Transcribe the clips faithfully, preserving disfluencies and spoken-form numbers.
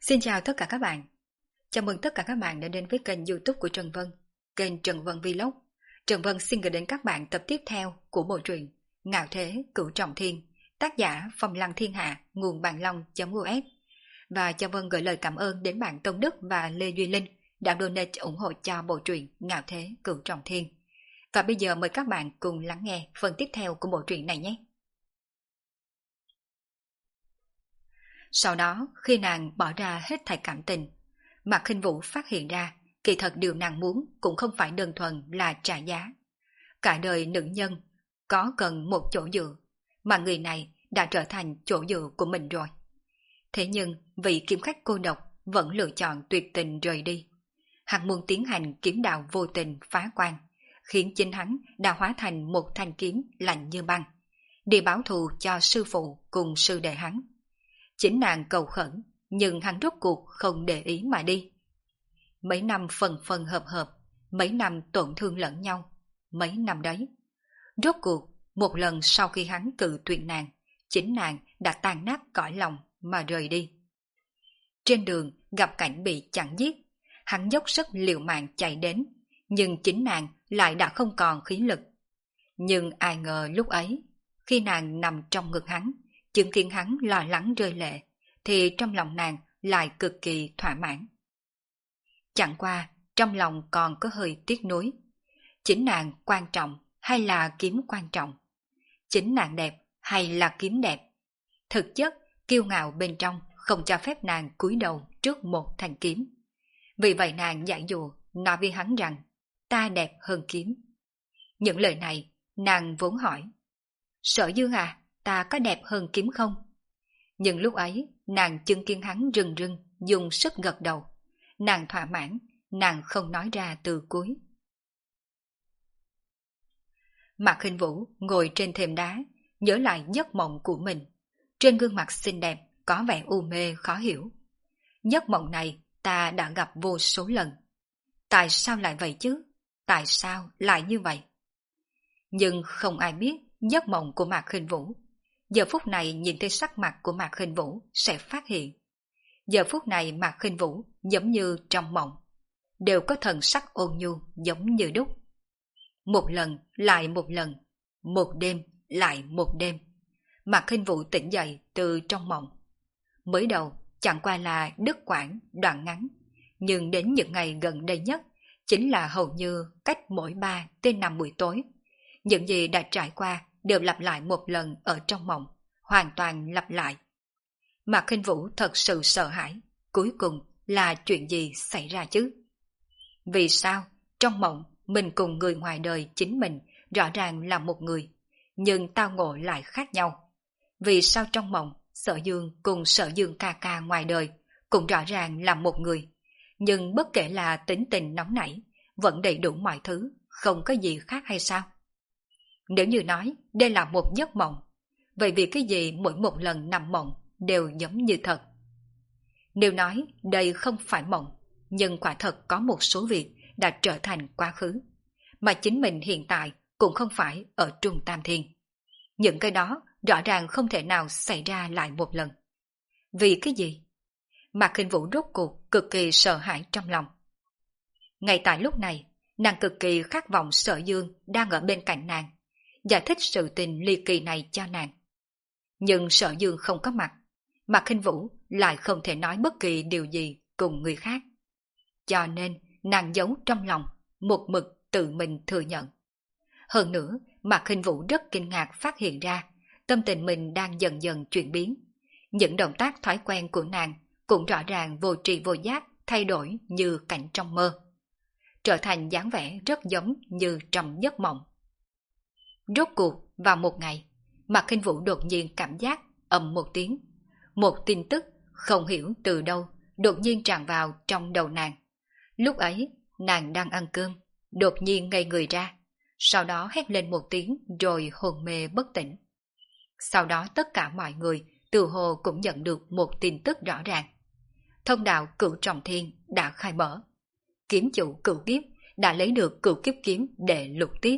Xin chào tất cả các bạn. Chào mừng tất cả các bạn đã đến với kênh YouTube của Trần Vân, kênh Trần Vân Vlog. Trần Vân xin gửi đến các bạn tập tiếp theo của bộ truyện Ngạo Thế Cửu Trọng Thiên, tác giả Phong Lăng Thiên Hạ, nguồn bản long.us. Và cho Vân gửi lời cảm ơn đến bạn Tông Đức và Lê Duy Linh đã donate ủng hộ cho bộ truyện Ngạo Thế Cửu Trọng Thiên. Và bây giờ mời các bạn cùng lắng nghe phần tiếp theo của bộ truyện này nhé. Sau đó, khi nàng bỏ ra hết thảy cảm tình, Mạc Khinh Vũ phát hiện ra, kỳ thật điều nàng muốn cũng không phải đơn thuần là trả giá. Cả đời nữ nhân có cần một chỗ dựa, mà người này đã trở thành chỗ dựa của mình rồi. Thế nhưng, vị kiếm khách cô độc vẫn lựa chọn tuyệt tình rời đi. Hắn muốn tiến hành kiếm đạo vô tình phá quan, khiến chính hắn đã hóa thành một thanh kiếm lạnh như băng, để báo thù cho sư phụ cùng sư đệ hắn. Chính nàng cầu khẩn, nhưng hắn rốt cuộc không để ý mà đi. Mấy năm phần phần hợp hợp, mấy năm tổn thương lẫn nhau, mấy năm đấy. Rốt cuộc, một lần sau khi hắn cự tuyệt nàng, chính nàng đã tàn nát cõi lòng mà rời đi. Trên đường gặp cảnh bị chặn giết, hắn dốc sức liều mạng chạy đến, nhưng chính nàng lại đã không còn khí lực. Nhưng ai ngờ lúc ấy, khi nàng nằm trong ngực hắn, chứng kiến hắn lo lắng rơi lệ, thì trong lòng nàng lại cực kỳ thỏa mãn. Chẳng qua, trong lòng còn có hơi tiếc nuối. Chính nàng quan trọng hay là kiếm quan trọng? Chính nàng đẹp hay là kiếm đẹp? Thực chất, kiêu ngạo bên trong không cho phép nàng cúi đầu trước một thanh kiếm. Vì vậy nàng giải dụ, nói với hắn rằng, ta đẹp hơn kiếm. Những lời này, nàng vốn hỏi, Sở Dương à, ta có đẹp hơn kiếm không? Nhưng lúc ấy, nàng chứng kiến hắn rừng rừng, dùng sức gật đầu. Nàng thỏa mãn, nàng không nói ra từ cuối. Mạc Khinh Vũ ngồi trên thềm đá, nhớ lại giấc mộng của mình. Trên gương mặt xinh đẹp, có vẻ u mê khó hiểu. Giấc mộng này ta đã gặp vô số lần. Tại sao lại vậy chứ? Tại sao lại như vậy? Nhưng không ai biết giấc mộng của Mạc Khinh Vũ. Giờ phút này nhìn thấy sắc mặt của Mạc Khinh Vũ sẽ phát hiện. Giờ phút này Mạc Khinh Vũ giống như trong mộng, đều có thần sắc ôn nhu giống như đúc. Một lần lại một lần, một đêm lại một đêm, Mạc Khinh Vũ tỉnh dậy từ trong mộng. Mới đầu chẳng qua là đứt quãng đoạn ngắn, nhưng đến những ngày gần đây nhất chính là hầu như cách mỗi ba đến năm buổi tối, những gì đã trải qua đều lặp lại một lần ở trong mộng, hoàn toàn lặp lại. Mạc Khinh Vũ thật sự sợ hãi, cuối cùng là chuyện gì xảy ra chứ? Vì sao trong mộng mình cùng người ngoài đời chính mình rõ ràng là một người, nhưng tao ngộ lại khác nhau? Vì sao trong mộng Sở Dương cùng Sở Dương ca ca ngoài đời cũng rõ ràng là một người, nhưng bất kể là tính tình nóng nảy, vẫn đầy đủ mọi thứ, không có gì khác hay sao? Nếu như nói đây là một giấc mộng, vậy vì cái gì mỗi một lần nằm mộng đều giống như thật? Nếu nói đây không phải mộng, nhưng quả thật có một số việc đã trở thành quá khứ, mà chính mình hiện tại cũng không phải ở Trung Tam Thiên. Những cái đó rõ ràng không thể nào xảy ra lại một lần. Vì cái gì? Mạc Khinh Vũ rốt cuộc cực kỳ sợ hãi trong lòng. Ngay tại lúc này, nàng cực kỳ khát vọng Sở Dương đang ở bên cạnh nàng, giải thích sự tình ly kỳ này cho nàng. Nhưng Sở Dương không có mặt, Mạc Khinh Vũ lại không thể nói bất kỳ điều gì cùng người khác. Cho nên nàng giấu trong lòng, một mực tự mình thừa nhận. Hơn nữa, Mạc Khinh Vũ rất kinh ngạc phát hiện ra, tâm tình mình đang dần dần chuyển biến. Những động tác thói quen của nàng cũng rõ ràng vô tri vô giác thay đổi như cảnh trong mơ, trở thành dáng vẻ rất giống như trong giấc mộng. Rốt cuộc vào một ngày, Mạc Khinh Vũ đột nhiên cảm giác ầm một tiếng, một tin tức không hiểu từ đâu đột nhiên tràn vào trong đầu nàng. Lúc ấy nàng đang ăn cơm, đột nhiên ngây người ra, sau đó hét lên một tiếng rồi hôn mê bất tỉnh. Sau đó tất cả mọi người tự hồ cũng nhận được một tin tức rõ ràng. Thông đạo Cửu Trọng Thiên đã khai mở. Kiếm chủ Cửu Kiếp đã lấy được Cửu Kiếp kiếm để lục tiếp.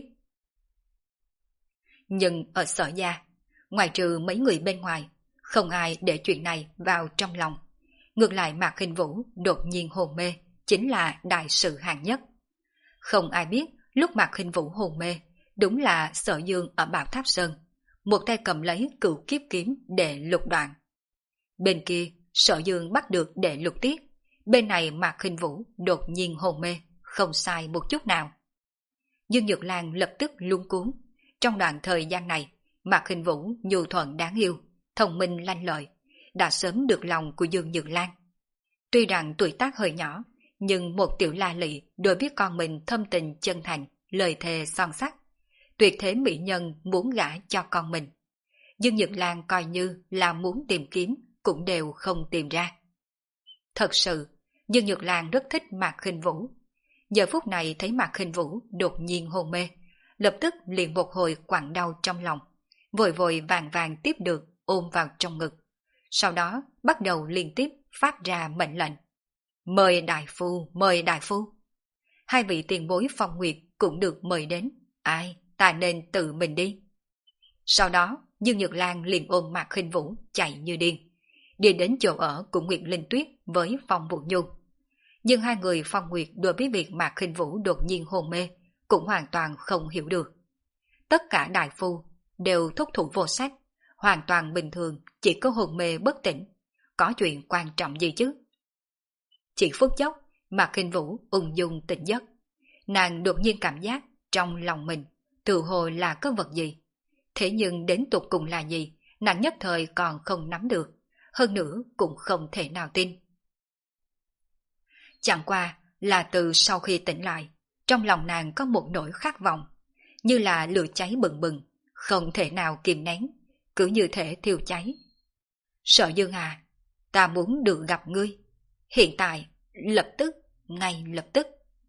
Nhưng ở Sở gia, ngoài trừ mấy người bên ngoài, không ai để chuyện này vào trong lòng. Ngược lại Mạc Khinh Vũ đột nhiên hôn mê, chính là đại sự hạng nhất. Không ai biết lúc Mạc Khinh Vũ hôn mê, đúng là Sở Dương ở Bảo Tháp Sơn, một tay cầm lấy Cửu Kiếp Kiếm để lục đoạn. Bên kia, Sở Dương bắt được để lục tiết, bên này Mạc Khinh Vũ đột nhiên hôn mê, không sai một chút nào. Dương Nhược Lan lập tức luống cuống. Trong đoạn thời gian này, Mạc Khinh Vũ nhu thuận đáng yêu, thông minh lanh lợi, đã sớm được lòng của Dương Nhược Lan. Tuy rằng tuổi tác hơi nhỏ, nhưng một tiểu la lị đối với con mình thâm tình chân thành, lời thề son sắt, tuyệt thế mỹ nhân muốn gả cho con mình. Dương Nhược Lan coi như là muốn tìm kiếm cũng đều không tìm ra. Thật sự, Dương Nhược Lan rất thích Mạc Khinh Vũ. Giờ phút này thấy Mạc Khinh Vũ đột nhiên hôn mê, lập tức liền một hồi quặn đau trong lòng, vội vội vàng vàng tiếp được ôm vào trong ngực. Sau đó bắt đầu liên tiếp phát ra mệnh lệnh. Mời đại phu, mời đại phu. Hai vị tiền bối Phong Nguyệt cũng được mời đến. Ai, ta nên tự mình đi. Sau đó, Dương Nhược Lan liền ôm Mạc Khinh Vũ chạy như điên, đi đến chỗ ở của Nguyệt Linh Tuyết với Phong Vũ Nhu. Nhưng hai người Phong Nguyệt đối với việc Mạc Khinh Vũ đột nhiên hôn mê cũng hoàn toàn không hiểu được. Tất cả đại phu đều thúc thủ vô sách, hoàn toàn bình thường, chỉ có hôn mê bất tỉnh. Có chuyện quan trọng gì chứ? Chỉ phút chốc, Mạc Khinh Vũ ung dung tỉnh giấc. Nàng đột nhiên cảm giác trong lòng mình tự hồ là có vật gì. Thế nhưng đến tục cùng là gì, nàng nhất thời còn không nắm được, hơn nữa cũng không thể nào tin. Chẳng qua là từ sau khi tỉnh lại, trong lòng nàng có một nỗi khát vọng, như là lửa cháy bừng bừng, không thể nào kìm nén, cứ như thể thiêu cháy. Sở Dương à, ta muốn được gặp ngươi. Hiện tại, lập tức, ngay lập tức.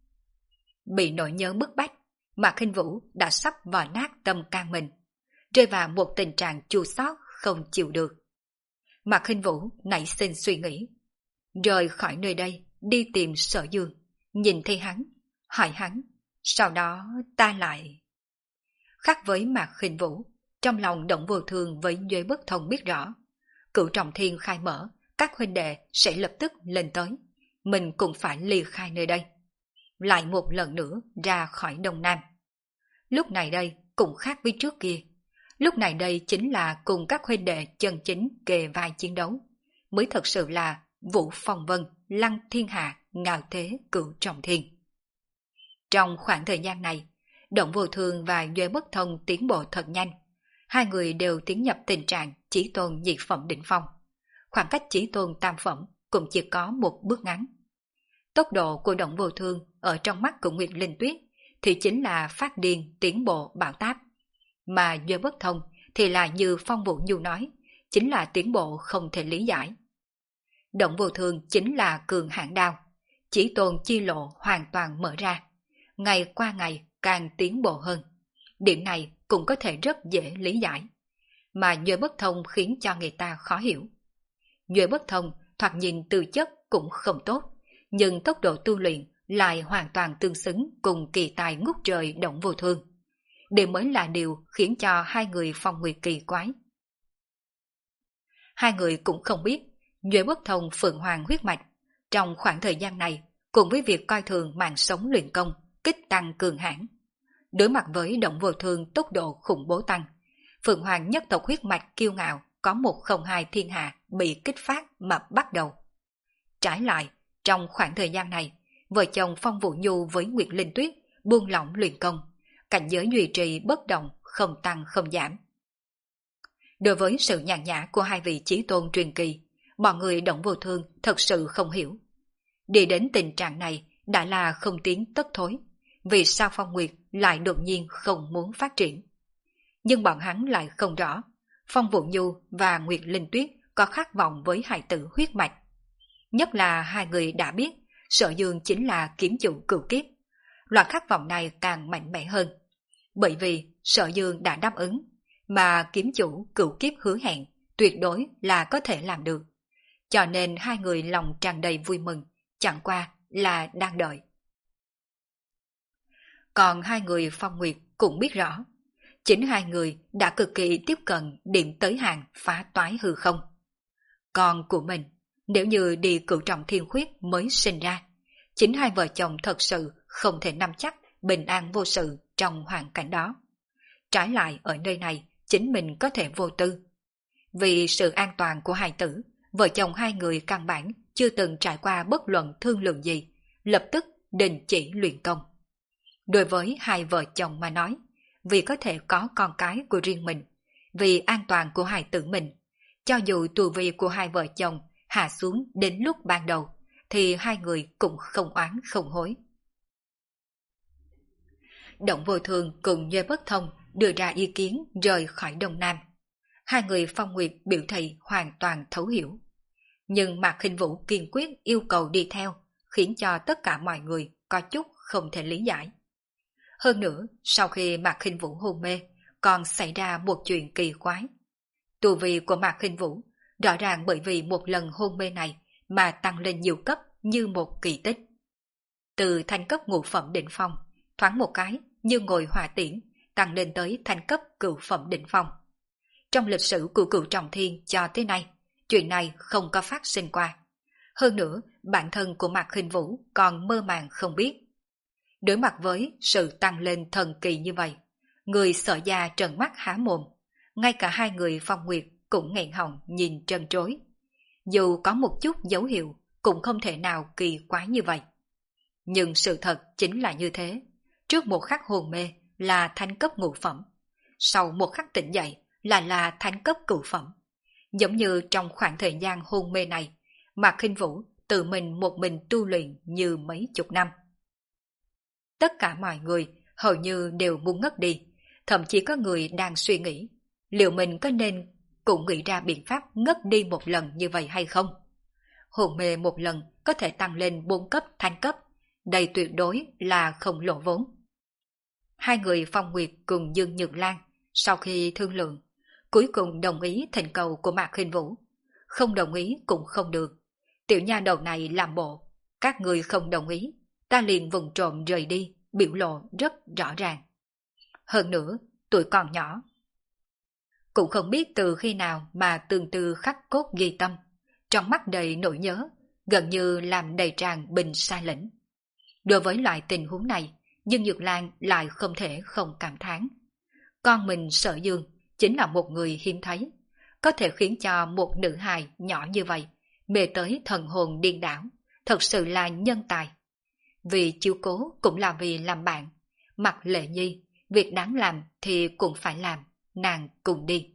Bị nỗi nhớ bức bách, Mạc Khinh Vũ đã sắp vò nát tâm can mình, rơi vào một tình trạng chua xót không chịu được. Mạc Khinh Vũ nảy sinh suy nghĩ, rời khỏi nơi đây, đi tìm Sở Dương, nhìn thấy hắn, hỏi hắn, sau đó ta lại... Khác với Mạc Khinh Vũ, trong lòng Động Vô Thương với Duy Bất Thông biết rõ, Cửu Trọng Thiên khai mở, các huynh đệ sẽ lập tức lên tới, mình cũng phải ly khai nơi đây, lại một lần nữa ra khỏi Đông Nam. Lúc này đây cũng khác với trước kia, lúc này đây chính là cùng các huynh đệ chân chính kề vai chiến đấu, mới thật sự là Vũ Phong Vân, Lăng Thiên Hạ, ngạo thế Cửu Trọng Thiên. Trong khoảng thời gian này, Động Vô Thương và Duy Bất Thông tiến bộ thật nhanh, hai người đều tiến nhập tình trạng chí tôn nhị phẩm đỉnh phong. Khoảng cách chí tôn tam phẩm cũng chỉ có một bước ngắn. Tốc độ của Động Vô Thương ở trong mắt của Nguyệt Linh Tuyết thì chính là phát điên tiến bộ bão táp, mà Duy Bất Thông thì là như Phong Vũ Nhu nói, chính là tiến bộ không thể lý giải. Động Vô Thương chính là cường hãn đao, chí tôn chi lộ hoàn toàn mở ra, ngày qua ngày càng tiến bộ hơn. Điểm này cũng có thể rất dễ lý giải, mà Duy Bất Thông khiến cho người ta khó hiểu. Duy Bất Thông thoạt nhìn tư chất cũng không tốt, nhưng tốc độ tu luyện lại hoàn toàn tương xứng cùng kỳ tài ngút trời Động Vô Thương. Đây mới là điều khiến cho hai người Phong Nguyệt kỳ quái. Hai người cũng không biết, Duy Bất Thông Phượng Hoàng huyết mạch, trong khoảng thời gian này, cùng với việc coi thường mạng sống luyện công, kích tăng cường hãn. Đối mặt với Động Vô Thương tốc độ khủng bố tăng, Phượng Hoàng nhất tộc huyết mạch kiêu ngạo có một không hai thiên hạ bị kích phát mà bắt đầu. Trái lại, trong khoảng thời gian này, vợ chồng Phong Vũ Nhu với Nguyệt Linh Tuyết buông lỏng luyện công, cảnh giới duy trì bất động, không tăng không giảm. Đối với sự nhàn nhã của hai vị chí tôn truyền kỳ, bọn người Động Vô Thương thật sự không hiểu. Đi đến tình trạng này đã là không tiến tất thối, vì sao Phong Nguyệt lại đột nhiên không muốn phát triển. Nhưng bọn hắn lại không rõ, Phong Vũ Nhu và Nguyệt Linh Tuyết có khát vọng với hài tử huyết mạch. Nhất là hai người đã biết Sở Dương chính là kiếm chủ cửu kiếp, loại khát vọng này càng mạnh mẽ hơn. Bởi vì Sở Dương đã đáp ứng, mà kiếm chủ cửu kiếp hứa hẹn tuyệt đối là có thể làm được. Cho nên hai người lòng tràn đầy vui mừng, chẳng qua là đang đợi. Còn hai người Phong Nguyệt cũng biết rõ, chính hai người đã cực kỳ tiếp cận điểm tới hàng phá toái hư không. Còn của mình, Nếu như đi cửu trọng thiên khuyết mới sinh ra, chính hai vợ chồng thật sự không thể nắm chắc bình an vô sự trong hoàn cảnh đó. Trái lại ở nơi này, chính mình có thể vô tư. Vì sự an toàn của hài tử, vợ chồng hai người căn bản chưa từng trải qua bất luận thương lượng gì, lập tức đình chỉ luyện công. Đối với hai vợ chồng mà nói, vì có thể có con cái của riêng mình, vì an toàn của hài tử mình, cho dù tu vi của hai vợ chồng hạ xuống đến lúc ban đầu, thì hai người cũng không oán không hối. Động Vô Thường cùng Nhuê Bất Thông đưa ra ý kiến rời khỏi Đông Nam. Hai người Phong Nguyệt biểu thị hoàn toàn thấu hiểu. Nhưng Mạc Khinh Vũ kiên quyết yêu cầu đi theo, khiến cho tất cả mọi người có chút không thể lý giải. Hơn nữa, sau khi Mạc Khinh Vũ hôn mê, còn xảy ra một chuyện kỳ quái. Tu vi của Mạc Khinh Vũ rõ ràng bởi vì một lần hôn mê này mà tăng lên nhiều cấp như một kỳ tích. Từ thanh cấp ngũ phẩm đỉnh phong, thoáng một cái như ngồi hỏa tiễn, tăng lên tới thanh cấp cửu phẩm đỉnh phong. Trong lịch sử của Cửu Trọng Thiên cho tới nay, chuyện này không có phát sinh qua. Hơn nữa, bản thân của Mạc Khinh Vũ còn mơ màng không biết. Đối mặt với sự tăng lên thần kỳ như vậy, người Sở Gia trợn mắt há mồm, ngay cả hai người Phong Nguyệt cũng nghẹn họng nhìn trân trối. Dù có một chút dấu hiệu, cũng không thể nào kỳ quái như vậy. Nhưng sự thật chính là như thế. Trước một khắc hồn mê là thanh cấp ngũ phẩm, sau một khắc tỉnh dậy là là thanh cấp cửu phẩm. Giống như trong khoảng thời gian hôn mê này, Mạc Khinh Vũ tự mình một mình tu luyện như mấy chục năm. Tất cả mọi người hầu như đều muốn ngất đi, thậm chí có người đang suy nghĩ liệu mình có nên cũng nghĩ ra biện pháp ngất đi một lần như vậy hay không. Hồn mê một lần có thể tăng lên bốn cấp thanh cấp, đây tuyệt đối là không lỗ vốn. Hai người Phong Nguyệt cùng Dương Nhược Lan sau khi thương lượng, cuối cùng đồng ý thỉnh cầu của Mạc Khinh Vũ. Không đồng ý cũng không được. Tiểu nha đầu này làm bộ, các người không đồng ý, ta liền vùng trộm rời đi, biểu lộ rất rõ ràng. Hơn nữa, tuổi còn nhỏ. Cũng không biết từ khi nào mà tương tư khắc cốt ghi tâm, trong mắt đầy nỗi nhớ, gần như làm đầy tràn bình sa lĩnh. Đối với loại tình huống này, Dương Nhược Lan lại không thể không cảm thán. Con mình Sở Dương chính là một người hiếm thấy, có thể khiến cho một nữ hài nhỏ như vậy mê tới thần hồn điên đảo, thật sự là nhân tài. Vì chiếu cố cũng là vì làm bạn, Mặc Lệ Nhi, việc đáng làm thì cũng phải làm, nàng cùng đi.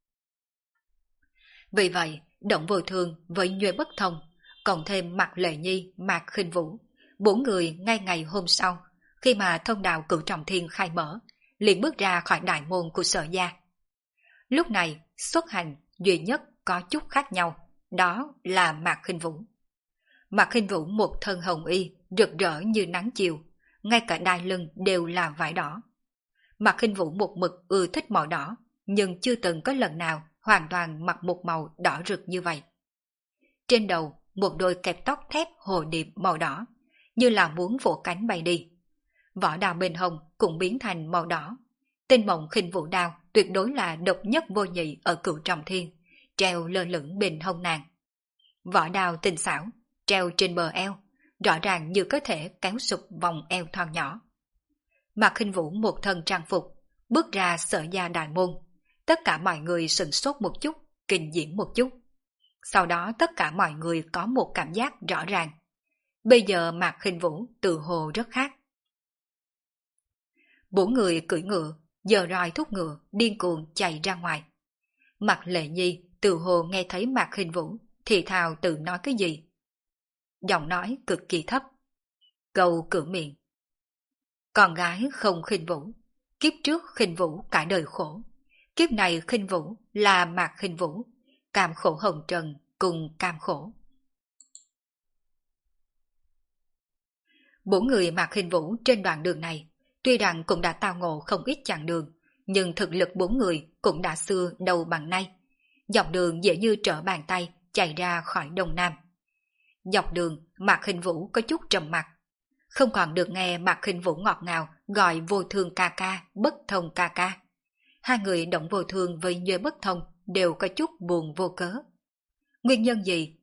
Vì vậy, Động Vô Thường với Nhuê Bất Thông, cộng thêm Mặc Lệ Nhi, Mạc Khinh Vũ, bốn người ngay ngày hôm sau, khi mà thông đạo Cửu Trọng Thiên khai mở, liền bước ra khỏi đại môn của Sở Gia. Lúc này, xuất hành duy nhất có chút khác nhau, đó là Mạc Khinh Vũ. Mạc Khinh Vũ một thân hồng y, rực rỡ như nắng chiều, ngay cả đai lưng đều là vải đỏ. Mạc Khinh Vũ một mực ưa thích màu đỏ, nhưng chưa từng có lần nào hoàn toàn mặc một màu đỏ rực như vậy. Trên đầu, một đôi kẹp tóc thép hồ điệp màu đỏ, như là muốn vỗ cánh bay đi. Vỏ đao bên hông cũng biến thành màu đỏ. Tên Mộng Khinh Vũ đao tuyệt đối là độc nhất vô nhị ở Cửu Trọng Thiên, treo lơ lửng bên hông nàng. Vỏ đao tinh xảo, treo trên bờ eo, rõ ràng như có thể kéo sụp vòng eo thon nhỏ. Mạc Khinh Vũ một thân trang phục, bước ra Sở Gia đại môn. Tất cả mọi người sửng sốt một chút, kinh diễm một chút. Sau đó tất cả mọi người có một cảm giác rõ ràng. Bây giờ Mạc Khinh Vũ tự hồ rất khác. Bốn người cưỡi ngựa, giờ roi thúc ngựa, điên cuồng chạy ra ngoài. Mạc Lệ Nhi tự hồ nghe thấy Mạc Khinh Vũ thì thào tự nói cái gì. Giọng nói cực kỳ thấp. Câu cửa miệng. Con gái không khinh vũ, kiếp trước khinh vũ cả đời khổ. Kiếp này khinh vũ là Mạc Khinh Vũ, cam khổ hồng trần cùng cam khổ. Bốn người Mạc Khinh Vũ trên đoạn đường này, tuy rằng cũng đã tao ngộ không ít chặng đường, nhưng thực lực bốn người cũng đã xưa đầu bằng nay. Dọc đường dễ như trở bàn tay chạy ra khỏi Đông Nam. Dọc đường Mạc Khinh Vũ có chút trầm mặc, không còn được nghe Mạc Khinh Vũ ngọt ngào gọi Vô Thương ca ca, Bất Thông ca ca. Hai người Động Vô Thương với Nhuê Bất Thông đều có chút buồn vô cớ. Nguyên nhân gì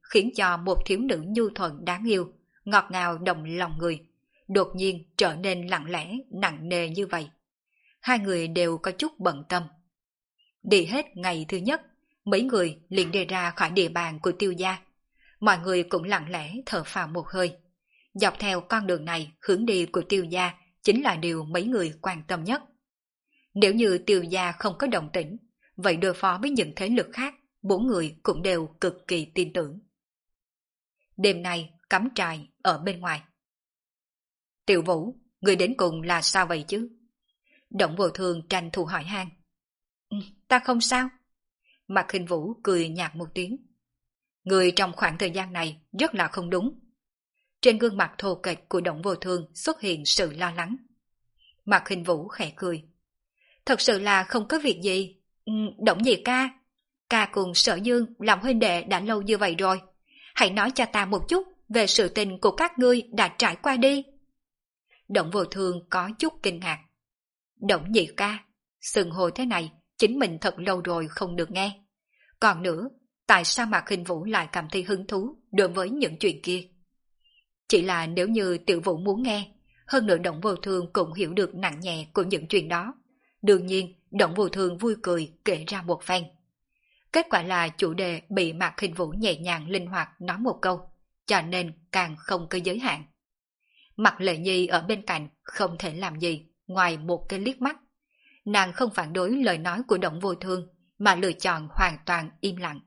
khiến cho một thiếu nữ nhu thuận đáng yêu, ngọt ngào động lòng người, đột nhiên trở nên lặng lẽ, nặng nề như vậy. Hai người đều có chút bận tâm. Đi hết ngày thứ nhất, mấy người liền đi ra khỏi địa bàn của Tiêu gia. Mọi người cũng lặng lẽ thở phào một hơi. Dọc theo con đường này, hướng đi của Tiêu gia chính là điều mấy người quan tâm nhất. Nếu như Tiêu gia không có động tĩnh, vậy đối phó với những thế lực khác, bốn người cũng đều cực kỳ tin tưởng. Đêm nay cắm trại ở bên ngoài. Tiểu Vũ, người đến cùng là sao vậy chứ? Động Vô Thường tranh thủ hỏi han. Ừ, ta không sao. Mạc Khinh Vũ cười nhạt một tiếng. Người trong khoảng thời gian này rất là không đúng. Trên gương mặt thô kệch của Động Vô Thường xuất hiện sự lo lắng. Mạc Khinh Vũ khẽ cười. Thật sự là không có việc gì. Ừ, Động nhị ca. Ca cùng Sở Dương làm huynh đệ đã lâu như vậy rồi. Hãy nói cho ta một chút về sự tình của các ngươi đã trải qua đi. Động Vô Thường có chút kinh ngạc. Động nhị ca, xưng hô thế này chính mình thật lâu rồi không được nghe. Còn nữa, tại sao mà Khinh Vũ lại cảm thấy hứng thú đối với những chuyện kia? Chỉ là nếu như Tiểu Vũ muốn nghe, hơn nữa Động Vô Thường cũng hiểu được nặng nhẹ của những chuyện đó. Đương nhiên, Động Vô Thường vui cười kể ra một phen. Kết quả là chủ đề bị Mạc Khinh Vũ nhẹ nhàng linh hoạt nói một câu, cho nên càng không có giới hạn. Mạc Lệ Nhi ở bên cạnh không thể làm gì ngoài một cái liếc mắt. Nàng không phản đối lời nói của Động Vô Thường, mà lựa chọn hoàn toàn im lặng.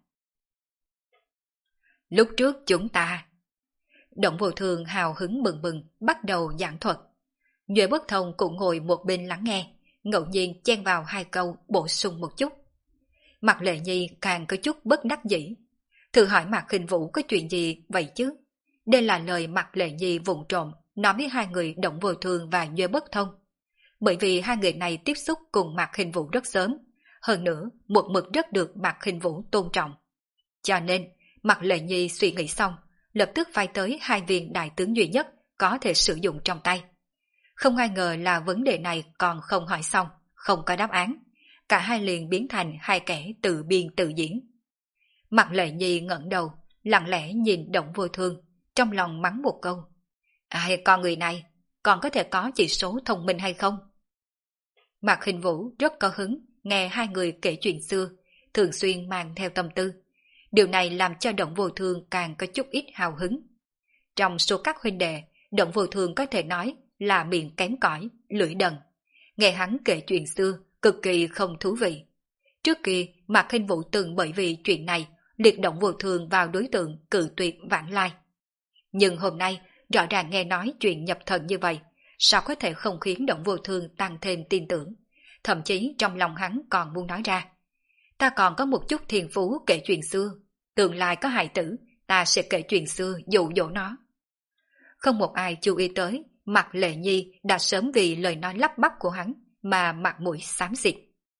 Lúc trước chúng ta... Động Vô Thường hào hứng bừng bừng bắt đầu giảng thuật. Duệ Bất Thông cũng ngồi một bên lắng nghe, ngẫu nhiên chen vào hai câu bổ sung một chút. Mạc Lệ Nhi càng có chút bất đắc dĩ. Thử hỏi Mạc Khinh Vũ có chuyện gì vậy chứ? Đây là lời Mạc Lệ Nhi vụng trộm nói với hai người Động Vô Thường và Duệ Bất Thông. Bởi vì hai người này tiếp xúc cùng Mạc Khinh Vũ rất sớm, hơn nữa một mực rất được Mạc Khinh Vũ tôn trọng. Cho nên, Mạc Lệ Nhi suy nghĩ xong, lập tức phái tới hai viên đại tướng duy nhất có thể sử dụng trong tay. Không ai ngờ là vấn đề này còn không hỏi xong, không có đáp án. Cả hai liền biến thành hai kẻ tự biên tự diễn. Mạc Lệ Nhi ngẩng đầu, lặng lẽ nhìn Động Vô Thường, trong lòng mắng một câu. Ai con người này, còn có thể có chỉ số thông minh hay không? Mạc Khinh Vũ rất có hứng nghe hai người kể chuyện xưa, thường xuyên mang theo tâm tư. Điều này làm cho Động Vô Thường càng có chút ít hào hứng. Trong số các huynh đệ, Động Vô Thường có thể nói là miệng kém cỏi, lưỡi đần. Nghe hắn kể chuyện xưa, cực kỳ không thú vị. Trước kia, Mạc Khinh Vũ từng bởi vì chuyện này liệt Động Vô Thường vào đối tượng cự tuyệt vãng lai. Nhưng hôm nay, rõ ràng nghe nói chuyện nhập thần như vậy, sao có thể không khiến Động Vô Thường tăng thêm tin tưởng, thậm chí trong lòng hắn còn muốn nói ra. Ta còn có một chút thiền phú kể chuyện xưa, tương lai có hài tử, ta sẽ kể chuyện xưa dụ dỗ nó. Không một ai chú ý tới, Mạc Lệ Nhi đã sớm vì lời nói lắp bắp của hắn mà mặt mũi xám xịt.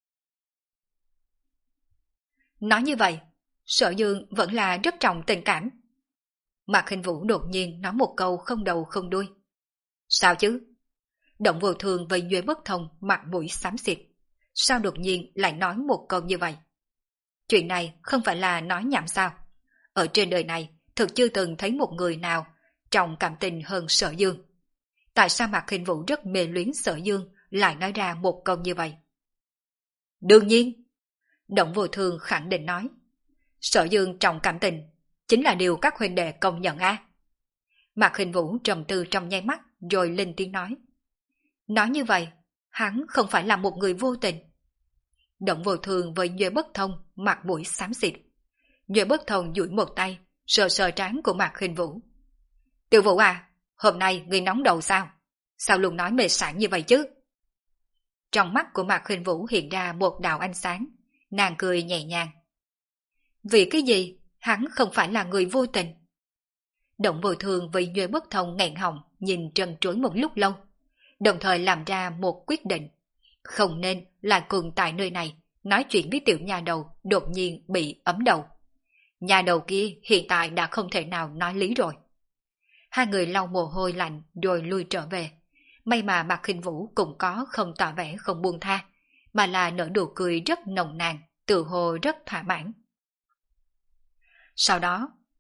Nói như vậy, Sở Dương vẫn là rất trọng tình cảm. Mạc Khinh Vũ đột nhiên nói một câu không đầu không đuôi. Sao chứ? Động Vô Thường với Duệ Bất Thông mặt mũi xám xịt. Sao đột nhiên lại nói một câu như vậy? Chuyện này không phải là nói nhảm sao? Ở trên đời này thực chưa từng thấy một người nào trọng cảm tình hơn Sở Dương. Tại sao Mạc Khinh Vũ rất mê luyến Sở Dương lại nói ra một câu như vậy? Đương nhiên, Động Vô Thường khẳng định nói, Sở Dương trọng cảm tình chính là điều các huynh đệ công nhận a. À? Mạc Khinh Vũ trầm tư trong nháy mắt rồi lên tiếng nói. Nói như vậy, hắn không phải là một người vô tình. Động Vô Thường với Duệ Bất Thông mặt mũi xám xịt. Duệ Bất Thông duỗi một tay, sờ sờ trán của Mạc Khinh Vũ. Tiểu Vũ à, hôm nay ngươi nóng đầu sao? Sao luôn nói mê sảng như vậy chứ? Trong mắt của Mạc Khinh Vũ hiện ra một đạo ánh sáng, nàng cười nhẹ nhàng. Vì cái gì, hắn không phải là người vô tình. Động Vô Thường với Duệ Bất Thông nghẹn họng nhìn trần trối một lúc lâu, đồng thời làm ra một quyết định. Không nên lại cùng tại nơi này nói chuyện với tiểu nhà đầu đột nhiên bị ấm đầu. Nhà đầu kia hiện tại đã không thể nào nói lý rồi. Hai người lau mồ hôi lạnh rồi lui trở về. May mà Mạc Khinh Vũ cũng có không tỏ vẻ không buông tha, mà là nở nụ cười rất nồng nàn, tự hồ rất thỏa mãn. Sau đó,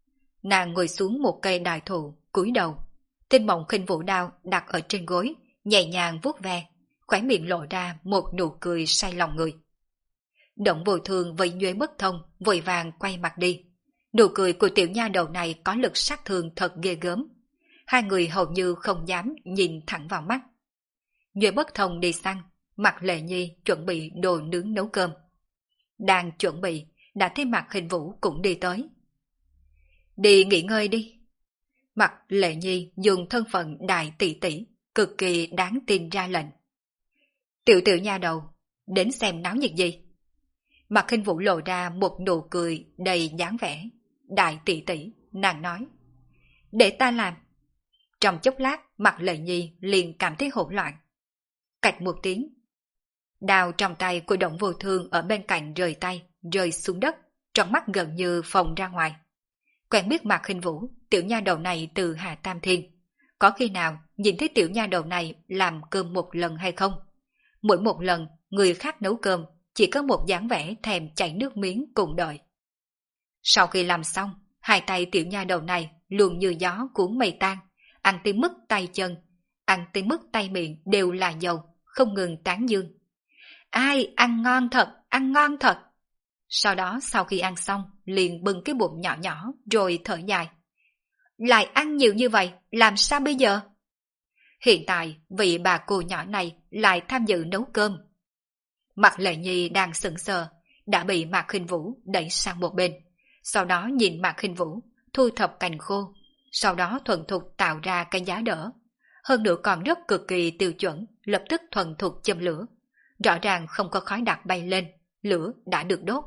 Nàng ngồi xuống một cây đại thụ, cúi đầu. Tinh Mộng Khinh Vũ đao đặt ở trên gối, nhẹ nhàng vuốt ve, khóe miệng lộ ra một nụ cười say lòng người. Động Vô Thương với Nhuế Bất Thông vội vàng quay mặt đi. Nụ cười của tiểu nha đầu này có lực sát thương thật ghê gớm. Hai người hầu như không dám nhìn thẳng vào mắt. Nhuế Bất Thông đi săn, Mạc Lệ Nhi chuẩn bị đồ nướng nấu cơm. Đang chuẩn bị, đã thấy Mạc Hình Vũ cũng đi tới. Đi nghỉ ngơi đi. Mạc Lệ Nhi dùng thân phận đại tỷ tỷ, cực kỳ đáng tin ra lệnh. Tiểu tiểu nha đầu, đến xem náo nhiệt gì. Mạc Hình Vũ lộ ra một nụ cười đầy dáng vẻ. Đại tỷ tỷ, nàng nói. Để ta làm. Trong chốc lát, Mạc Lệ Nhi liền cảm thấy hỗn loạn. Cạch một tiếng. Đao trong tay của Động Vô Thương ở bên cạnh rời tay, rơi xuống đất, trong mắt gần như phồng ra ngoài. Quen biết Mạc Hình Vũ, tiểu nha đầu này từ Hà Tam Thiên. Có khi nào nhìn thấy tiểu nha đầu này làm cơm một lần hay không? Mỗi một lần, người khác nấu cơm, chỉ có một dáng vẻ thèm chảy nước miếng cùng đợi. Sau khi làm xong, hai tay tiểu nha đầu này luồn như gió cuốn mây tan, ăn tới mức tay chân, ăn tới mức tay miệng đều là dầu, không ngừng tán dương. Ai, ăn ngon thật, ăn ngon thật. Sau đó sau khi ăn xong, liền bưng cái bụng nhỏ nhỏ rồi thở dài. Lại ăn nhiều như vậy, làm sao bây giờ? Hiện tại, vị bà cô nhỏ này lại tham dự nấu cơm. Mạc Lệ Nhi đang sững sờ, đã bị Mạc Khinh Vũ đẩy sang một bên. Sau đó nhìn Mạc Khinh Vũ, thu thập cành khô, sau đó thuần thục tạo ra cái giá đỡ. Hơn nữa còn rất cực kỳ tiêu chuẩn, lập tức thuần thục châm lửa. Rõ ràng không có khói đặc bay lên, lửa đã được đốt.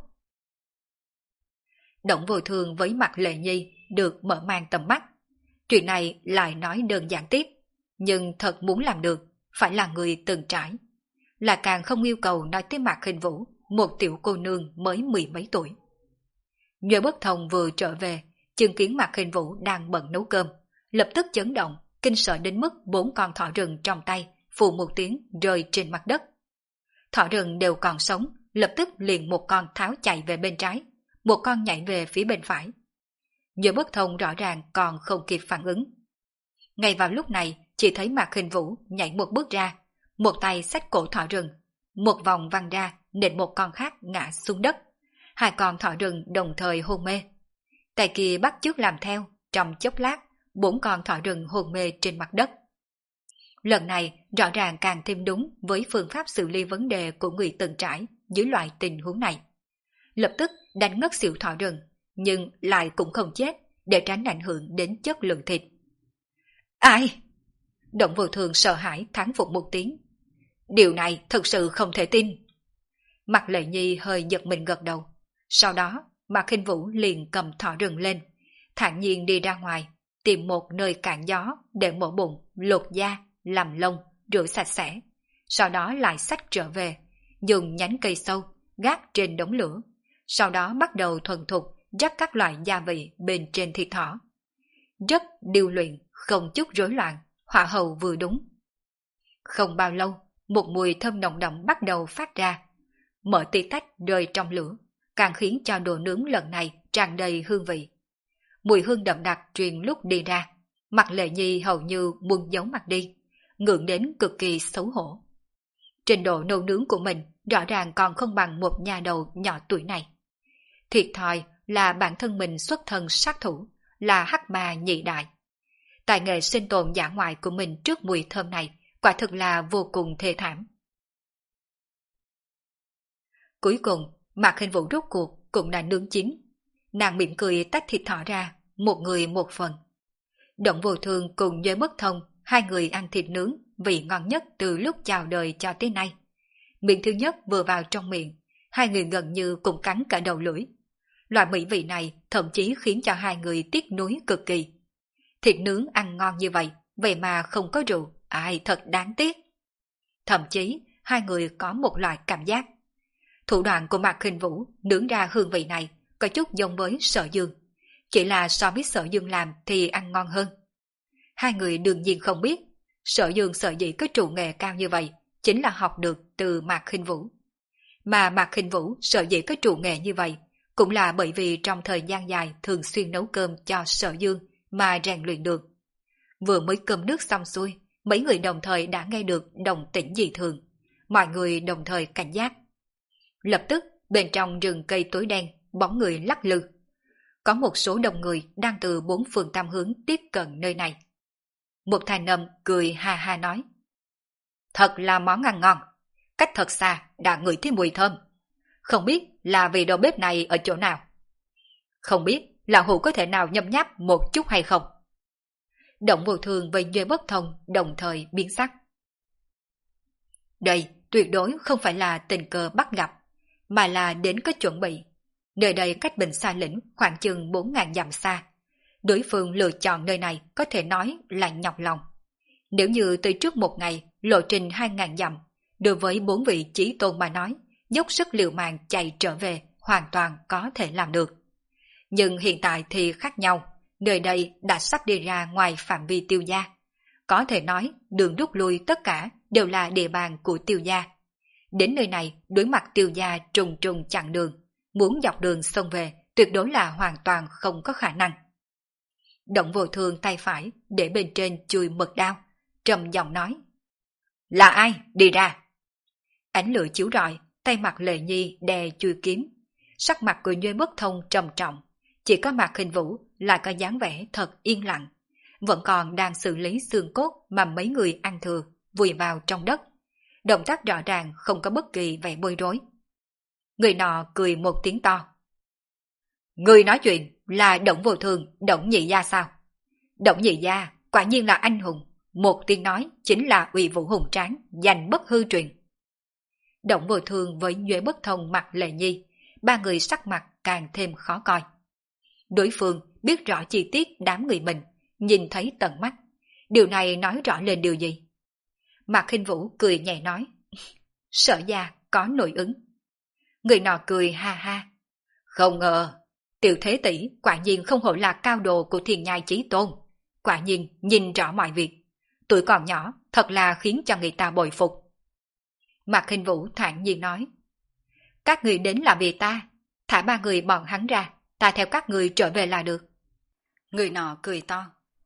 Động Vô Thương với Mạc Lệ Nhi được mở mang tầm mắt. Chuyện này lại nói đơn giản tiếp, nhưng thật muốn làm được, phải là người từng trải. Là càng không yêu cầu nói tới Mạc Khinh Vũ, một tiểu cô nương mới mười mấy tuổi. Nhuế Bất Thông vừa trở về, chứng kiến Mạc Khinh Vũ đang bận nấu cơm, lập tức chấn động, kinh sợ đến mức bốn con thỏ rừng trong tay phù một tiếng rơi trên mặt đất. Thỏ rừng đều còn sống, lập tức liền một con tháo chạy về bên trái, một con nhảy về phía bên phải. Nhuế Bất Thông rõ ràng còn không kịp phản ứng. Ngay vào lúc này, chỉ thấy Mạc Khinh Vũ nhảy một bước ra, một tay xách cổ thỏ rừng, một vòng văng ra nện một con khác ngã xuống đất. Hai con thỏ rừng đồng thời hôn mê. Tay kia bắt chước làm theo, trong chốc lát, bốn con thỏ rừng hôn mê trên mặt đất. Lần này rõ ràng càng thêm đúng với phương pháp xử lý vấn đề của người từng trải dưới loại tình huống này. Lập tức đánh ngất xỉu thỏ rừng, nhưng lại cũng không chết để tránh ảnh hưởng đến chất lượng thịt. Ai? Động Vô Thường sợ hãi thán phục một tiếng. Điều này thực sự không thể tin. Mạc Lệ Nhi hơi giật mình gật đầu. Sau đó, Mạc Khinh Vũ liền cầm thỏ rừng lên, thản nhiên đi ra ngoài, tìm một nơi cạn gió để mổ bụng, lột da, làm lông, rửa sạch sẽ. Sau đó lại xách trở về, dùng nhánh cây sâu, gác trên đống lửa. Sau đó bắt đầu thuần thục rắc các loại gia vị bên trên thịt thỏ. Rất điêu luyện, không chút rối loạn, hỏa hầu vừa đúng. Không bao lâu, một mùi thơm nồng đậm bắt đầu phát ra. Mở tí tách rơi trong lửa, càng khiến cho đồ nướng lần này tràn đầy hương vị. Mùi hương đậm đặc truyền lúc đi ra, Mạc Lệ Nhi hầu như muốn giấu mặt đi, ngượng đến cực kỳ xấu hổ. Trình độ nấu nướng của mình rõ ràng còn không bằng một nhà đầu nhỏ tuổi này. Thiệt thòi là bản thân mình xuất thân sát thủ, là hắc ma nhị đại. Tài nghệ sinh tồn dã ngoại của mình trước mùi thơm này quả thực là vô cùng thê thảm. Cuối cùng, Mạc Khinh Vũ rốt cuộc cũng đã nướng chín. Nàng mỉm cười tách thịt thỏ ra, một người một phần. Động Vô Thường cùng Nhuế Bất Thông, hai người ăn thịt nướng vị ngon nhất từ lúc chào đời cho tới nay. Miệng thứ nhất vừa vào trong miệng, hai người gần như cùng cắn cả đầu lưỡi. Loại mỹ vị này thậm chí khiến cho hai người tiếc nuối cực kỳ. Thịt nướng ăn ngon như vậy, vậy mà không có rượu, ai thật đáng tiếc. Thậm chí, hai người có một loại cảm giác. Thủ đoạn của Mạc Khinh Vũ nướng ra hương vị này có chút giống với Sở Dương. Chỉ là so với Sở Dương làm thì ăn ngon hơn. Hai người đương nhiên không biết, Sở Dương sở dĩ có trụ nghệ cao như vậy, chính là học được từ Mạc Khinh Vũ. Mà Mạc Khinh Vũ sở dĩ có trụ nghệ như vậy, cũng là bởi vì trong thời gian dài thường xuyên nấu cơm cho Sở Dương mà rèn luyện được. Vừa mới cơm nước xong xuôi, mấy người đồng thời đã nghe được động tĩnh dị thường. Mọi người đồng thời cảnh giác. Lập tức, bên trong rừng cây tối đen, bóng người lắc lư. Có một số đông người đang từ bốn phương tám hướng tiếp cận nơi này. Một thanh âm cười ha ha nói: thật là món ăn ngon, cách thật xa đã ngửi thấy mùi thơm. Không biết là vì đầu bếp này ở chỗ nào? Không biết là hữu có thể nào nhấm nháp một chút hay không? Động Vô Thường với Duy Bất Thông đồng thời biến sắc. Đây tuyệt đối không phải là tình cờ bắt gặp, mà là đến có chuẩn bị. Nơi đây cách Bình Sa Lĩnh khoảng chừng bốn ngàn dặm xa. Đối phương lựa chọn nơi này có thể nói là nhọc lòng. Nếu như tới trước một ngày, lộ trình hai ngàn dặm, đối với bốn vị chí tôn mà nói, dốc sức liều mạng chạy trở về hoàn toàn có thể làm được. Nhưng hiện tại thì khác nhau, nơi đây đã sắp đi ra ngoài phạm vi Tiêu gia. Có thể nói đường rút lui tất cả đều là địa bàn của Tiêu gia. Đến nơi này đối mặt Tiêu gia trùng trùng chặn đường, muốn dọc đường xông về tuyệt đối là hoàn toàn không có khả năng. Động Vô Thường tay phải để bên trên chùi mật đao, trầm giọng nói: là ai? Đi ra! Ánh lửa chiếu rọi, tay mặt Lệ Nhi đè chui kiếm. Sắc mặt của Duy Bất Thông trầm trọng, chỉ có mặt Hình Vũ lại có dáng vẻ thật yên lặng, vẫn còn đang xử lý xương cốt mà mấy người ăn thừa vùi vào trong đất. Động tác rõ ràng không có bất kỳ vẻ bối rối. Người nọ cười một tiếng to: người nói chuyện là Động Vô Thường, Động Nhị Gia sao? Động Nhị Gia quả nhiên là anh hùng, một tiếng nói chính là uy vũ hùng tráng, danh bất hư truyền. Động Vô Thường với Duy Bất Thông mặt Lệ Nhi, ba người sắc mặt càng thêm khó coi. Đối phương biết rõ chi tiết đám người mình, nhìn thấy tận mắt. Điều này nói rõ lên điều gì? Mạc Khinh Vũ cười nhẹ nói: Sở gia có nội ứng. Người nọ cười ha ha: không ngờ, Tiểu Thế Tỷ quả nhiên không hổ là cao đồ của Thiên Nhai Chí Tôn. Quả nhiên nhìn rõ mọi việc. Tuổi còn nhỏ thật là khiến cho người ta bội phục. Mạc Khinh Vũ thản nhiên nói: các người đến là vì ta, thả ba người bọn hắn ra, ta theo các người trở về là được. Người nọ cười to: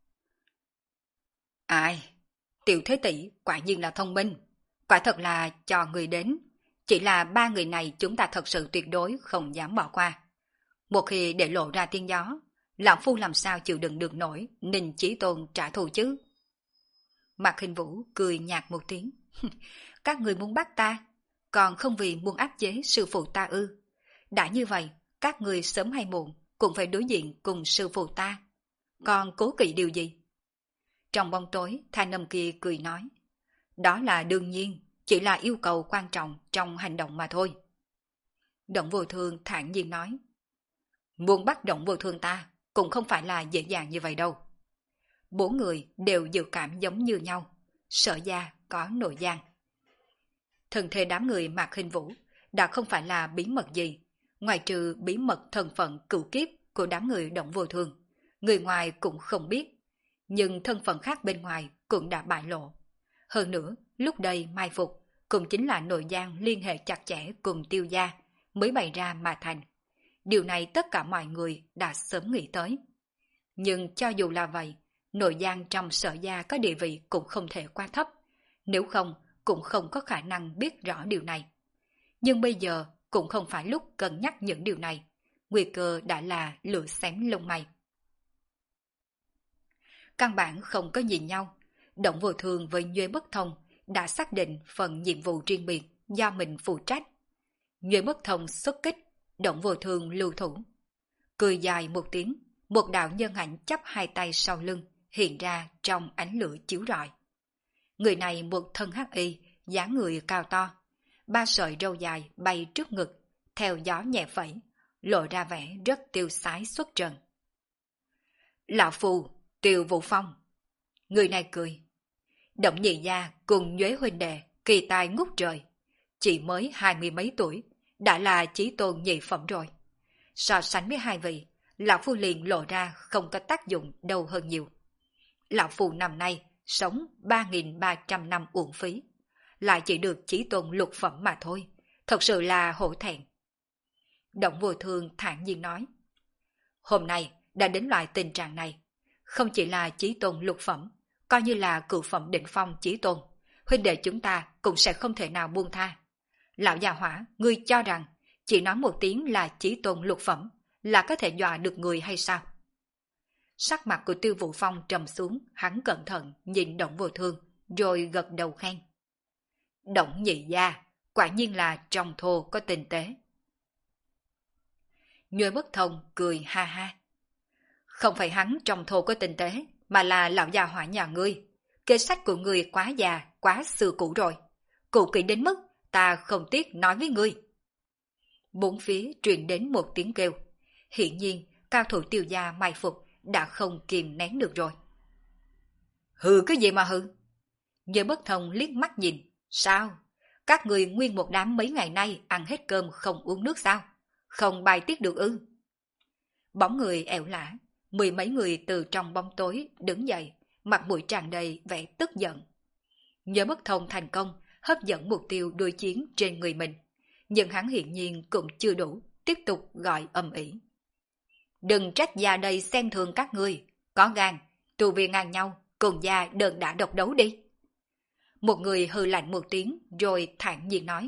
ai, Tiểu Thế Tỷ quả nhiên là thông minh, quả thật là cho người đến. Chỉ là ba người này chúng ta thật sự tuyệt đối không dám bỏ qua. Một khi để lộ ra tiếng gió, lão phu làm sao chịu đựng được nổi Ninh Chí Tôn trả thù chứ? Mạc Khinh Vũ cười nhạt một tiếng: các người muốn bắt ta, còn không vì muốn áp chế sư phụ ta ư? Đã như vậy, các người sớm hay muộn cũng phải đối diện cùng sư phụ ta. Còn cố kỵ điều gì? Trong bóng tối, thanh âm kia cười nói: đó là đương nhiên, chỉ là yêu cầu quan trọng trong hành động mà thôi. Động Vô Thường thản nhiên nói: muốn bắt Động Vô Thường ta cũng không phải là dễ dàng như vậy đâu. Bốn người đều dự cảm giống như nhau, Sở gia có nội gian. Thân thể đám người Mạc Khinh Vũ đã không phải là bí mật gì, ngoài trừ bí mật thân phận cửu kiếp của đám người Động Vô Thường, người ngoài cũng không biết, nhưng thân phận khác bên ngoài cũng đã bại lộ. Hơn nữa, lúc đây mai phục cũng chính là nội gian liên hệ chặt chẽ cùng Tiêu gia mới bày ra mà thành. Điều này tất cả mọi người đã sớm nghĩ tới. Nhưng cho dù là vậy, nội gian trong Sở gia có địa vị cũng không thể quá thấp, nếu không cũng không có khả năng biết rõ điều này. Nhưng bây giờ cũng không phải lúc cân nhắc những điều này, nguy cơ đã là lửa xém lông mày. Căn bản không có nhìn nhau, Động Vô Thường với Nhuê Bất Thông đã xác định phần nhiệm vụ riêng biệt do mình phụ trách. Nhuê Bất Thông xuất kích, Động Vô Thường lưu thủ. Cười dài một tiếng, một đạo nhân ảnh chắp hai tay sau lưng hiện ra trong ánh lửa chiếu rọi. Người này một thân hắc y, dáng người cao to, ba sợi râu dài bay trước ngực, theo gió nhẹ phẩy, lộ ra vẻ rất tiêu sái xuất trần. Lão Phù, Tiêu Vũ Phong. Người này cười: Động Nhị Gia cùng Nhuế huynh đệ kỳ tài ngút trời, chỉ mới hai mươi mấy tuổi đã là chí tôn nhị phẩm rồi. So sánh với hai vị, Lão Phu liền lộ ra không có tác dụng đâu hơn nhiều. Lão Phu năm nay sống ba nghìn ba trăm năm uổng phí, lại chỉ được chí tôn lục phẩm mà thôi, thật sự là hổ thẹn. Động Vô Thương thản nhiên nói. Hôm nay đã đến loại tình trạng này, không chỉ là chí tôn lục phẩm, coi như là cửu phẩm đỉnh phong chí tôn, huynh đệ chúng ta cũng sẽ không thể nào buông tha. Lão già hỏa, ngươi cho rằng chỉ nói một tiếng là chí tôn lục phẩm là có thể dọa được người hay sao? Sắc mặt của Tiêu Vũ Phong trầm xuống, hắn cẩn thận nhìn Động Vô Thương, rồi gật đầu khen. Động nhị gia, quả nhiên là trong thô có tinh tế. Nhuệ Bất Thông cười ha ha. Không phải hắn trong thô có tinh tế, mà là lão già hỏa nhà ngươi. Kế sách của ngươi quá già, quá xưa cũ rồi. Cũ kỹ đến mức ta không tiếc nói với ngươi. Bốn phía truyền đến một tiếng kêu. Hiển nhiên, cao thủ Tiêu gia mai phục đã không kìm nén được rồi. Hừ cái gì mà hừ? Nhuệ Bất Thông liếc mắt nhìn. Sao? Các người nguyên một đám mấy ngày nay ăn hết cơm không uống nước sao? Không bài tiết được ư? Bóng người ẻo lả, mười mấy người từ trong bóng tối đứng dậy, mặt mũi tràn đầy vẻ tức giận. Nhớ Bất Thông thành công hấp dẫn mục tiêu đối chiến trên người mình, nhưng hắn hiển nhiên cũng chưa đủ, tiếp tục gọi ầm ĩ. Đừng trách gia đây xem thường các ngươi, có gan, tu vi ngang nhau, cùng gia đơn đã độc đấu đi. Một người hừ lạnh một tiếng rồi thản nhiên nói.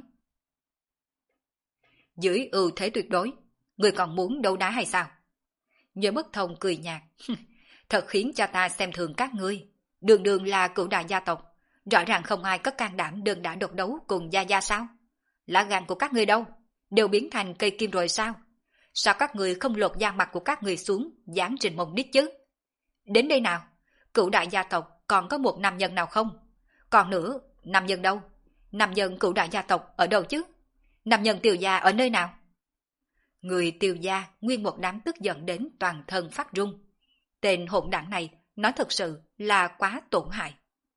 Dưới ưu thế tuyệt đối, người còn muốn đấu đá hay sao? Nhớ Bất Thông cười nhạt. Thật khiến cho ta xem thường các ngươi. Đường đường là cửu đại gia tộc, rõ ràng không ai có can đảm đơn đã độc đấu cùng gia gia sao? Lá gan của các ngươi đâu? Đều biến thành cây kim rồi sao? Sao các người không lột da mặt của các người xuống, dán trên mông đít chứ? Đến đây nào, cửu đại gia tộc còn có một nam nhân nào không? Còn nữa, nam nhân đâu? Nam nhân cửu đại gia tộc ở đâu chứ? Nam nhân Tiêu gia ở nơi nào? Người Tiêu gia nguyên một đám tức giận đến toàn thân phát run. Tên hỗn đảng này nói thật sự là quá tổn hại.